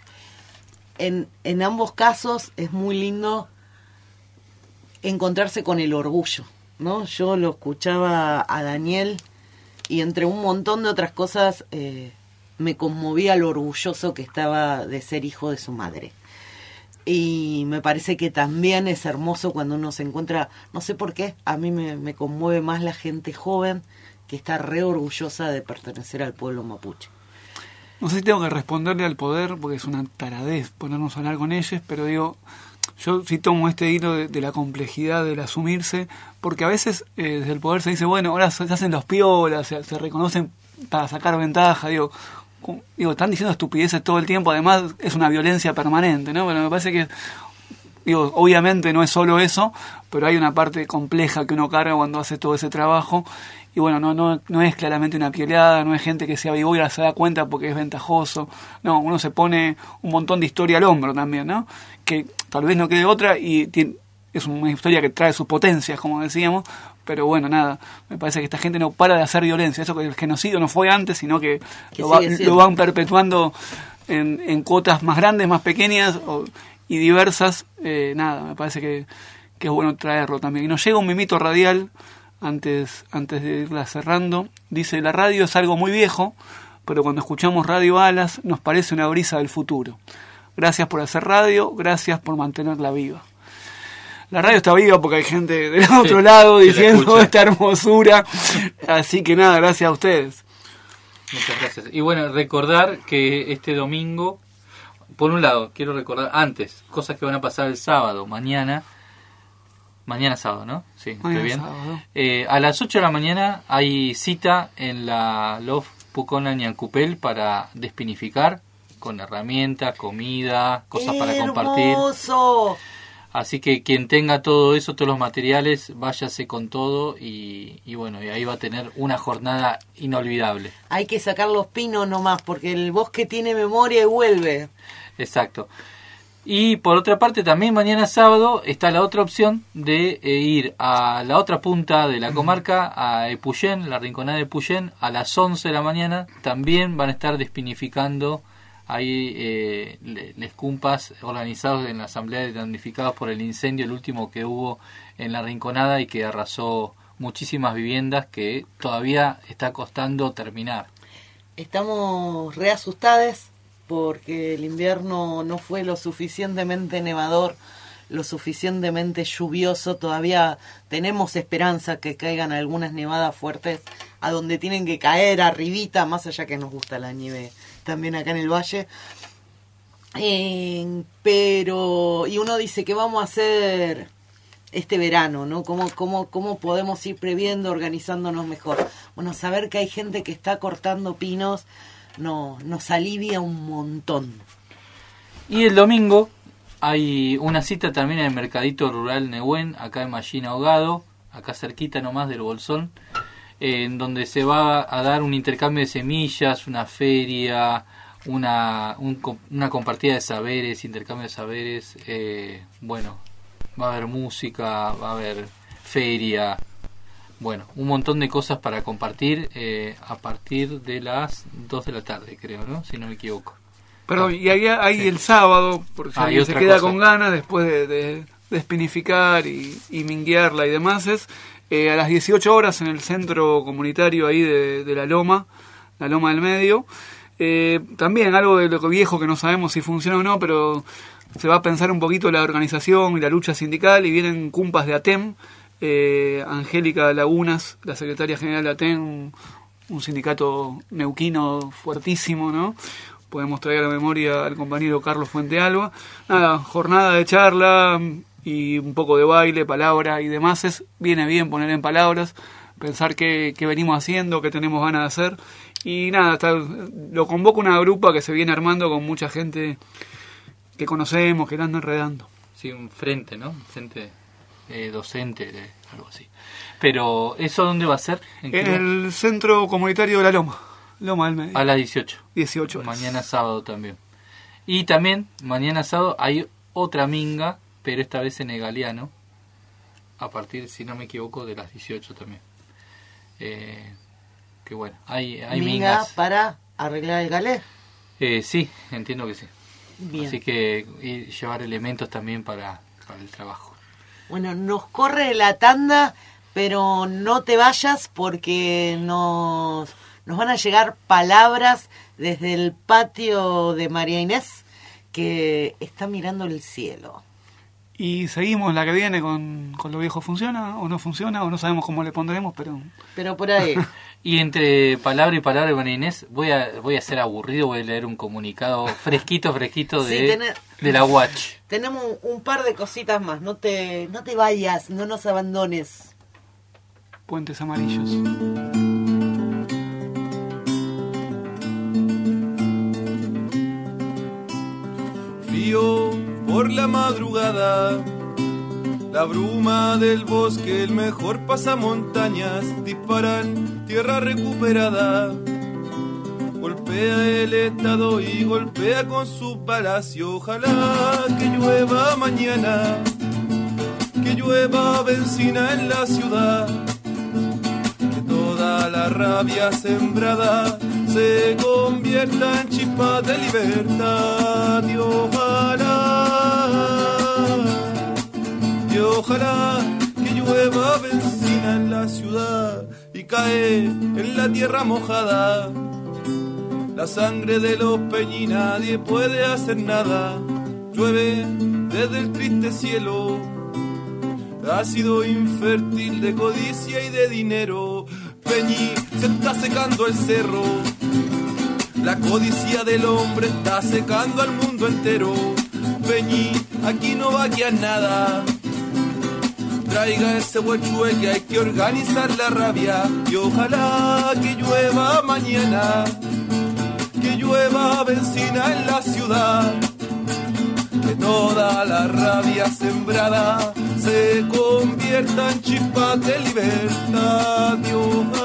En ambos casos es muy lindo encontrarse con el orgullo, ¿no? Yo lo escuchaba a Daniel y entre un montón de otras cosas me conmovía lo orgulloso que estaba de ser hijo de su madre. Y me parece que también es hermoso cuando uno se encuentra, no sé por qué, a mí me conmueve más la gente joven que está re orgullosa de pertenecer al pueblo mapuche. No sé si tengo que responderle al poder, porque es una taradez ponernos a hablar con ellos, pero digo, yo sí tomo este hilo de la complejidad del asumirse, porque a veces desde el poder se dice, bueno, ahora se hacen los piolas, se reconocen para sacar ventaja, digo, están diciendo estupideces todo el tiempo, además es una violencia permanente, ¿no? Pero me parece que, obviamente no es solo eso, pero hay una parte compleja que uno carga cuando hace todo ese trabajo. Y bueno, no es claramente una pioleada, no es gente que se avivó y se da cuenta porque es ventajoso. No, uno se pone un montón de historia al hombro también, ¿no? Que tal vez no quede otra y es una historia que trae sus potencias, como decíamos. Pero bueno, nada, me parece que esta gente no para de hacer violencia. Eso que el genocidio no fue antes, sino que lo van perpetuando en cuotas más grandes, más pequeñas y diversas. Nada, me parece que es bueno traerlo también. Y nos llega un mimito radial. Antes de irla cerrando, dice: la radio es algo muy viejo, pero cuando escuchamos Radio Alas nos parece una brisa del futuro. Gracias por hacer radio, gracias por mantenerla viva. La radio está viva porque hay gente del otro lado diciendo esta hermosura, así que nada, gracias a ustedes. Muchas gracias. Y bueno, recordar que este domingo, por un lado, quiero recordar antes, cosas que van a pasar el sábado, mañana sábado, ¿no? Sí, estoy bien. A las 8 de la mañana hay cita en la Lof Pucona Ñancupel para despinificar con herramientas, comida, cosas para compartir. ¡Hermoso! Así que quien tenga todo eso, todos los materiales, váyase con todo y bueno, y ahí va a tener una jornada inolvidable. Hay que sacar los pinos nomás, porque el bosque tiene memoria y vuelve. Exacto. Y por otra parte, también mañana sábado está la otra opción de ir a la otra punta de la comarca, a Epuyén, la Rinconada de Epuyén, a las 11 de la mañana. También van a estar despinificando ahí les cumpas organizados en la asamblea de damnificados por el incendio, el último que hubo en la Rinconada y que arrasó muchísimas viviendas que todavía está costando terminar. Estamos re asustados porque el invierno no fue lo suficientemente nevador, lo suficientemente lluvioso. Todavía tenemos esperanza que caigan algunas nevadas fuertes a donde tienen que caer, arribita, más allá que nos gusta la nieve también acá en el valle. Pero, y uno dice, ¿qué vamos a hacer este verano, ¿no? ¿Cómo podemos ir previendo, organizándonos mejor? Bueno, saber que hay gente que está cortando pinos nos alivia un montón. Y el domingo hay una cita también en el Mercadito Rural Nehuen, acá en Mallín Ahogado, acá cerquita nomás del Bolsón, en donde se va a dar un intercambio de semillas, una feria, una compartida de saberes, intercambio de saberes. Bueno, va a haber música, va a haber feria, bueno, un montón de cosas para compartir a partir de las 2 de la tarde, creo, ¿no? Si no me equivoco. Perdón, y hay sí. El sábado, porque si alguien se queda con ganas después de espinificar y minguearla y demás, a las 18 horas en el centro comunitario ahí de la Loma del Medio. También algo de lo viejo que no sabemos si funciona o no, pero se va a pensar un poquito la organización y la lucha sindical y vienen cumpas de ATEM, Angélica Lagunas, la secretaria general de ATEM, un sindicato neuquino fuertísimo, ¿no? Podemos traer a la memoria al compañero Carlos Fuentealba. Nada, jornada de charla y un poco de baile, palabra y demás. Viene bien poner en palabras, pensar qué venimos haciendo, qué tenemos ganas de hacer. Y nada, lo convoca una grupa que se viene armando con mucha gente que conocemos, que la anda enredando. Sí, un frente, ¿no? Un frente docente, algo así. Pero, ¿eso dónde va a ser? En el centro comunitario de la Loma del Medio. A las 18. 18 horas. Mañana sábado también. Y también, mañana sábado, hay otra minga, pero esta vez en el Galeano, a partir, si no me equivoco, de las 18 también. Que bueno, hay mingas. ¿Para arreglar el galé? Sí, entiendo que sí. Bien. Así que y llevar elementos también para el trabajo. Bueno, nos corre la tanda, pero no te vayas porque nos van a llegar palabras desde el patio de María Inés, que está mirando el cielo. Y seguimos la que viene con lo viejo. ¿Funciona o no funciona? O no sabemos cómo le pondremos, pero por ahí. Y entre palabra y palabra, María Inés, voy a ser aburrido, voy a leer un comunicado fresquito de la Watch. Tenemos un par de cositas más, no te vayas, no nos abandones. Puentes amarillos. Frío por la madrugada, la bruma del bosque, el mejor pasamontañas, disparan tierra recuperada. Golpea el estado y golpea con su palacio. Ojalá que llueva mañana, que llueva benzina en la ciudad, que toda la rabia sembrada se convierta en chispa de libertad. Y ojalá que llueva benzina en la ciudad y cae en la tierra mojada, la sangre de los Peñi, nadie puede hacer nada. Llueve desde el triste cielo, ácido infértil de codicia y de dinero. Peñi, se está secando el cerro, la codicia del hombre está secando al mundo entero. Peñi, aquí no va a quedar nada. Traiga ese huechue que hay que organizar la rabia. Y ojalá que llueva mañana, que llueva benzina en la ciudad, que toda la rabia sembrada se convierta en chispas de libertad. Y ojalá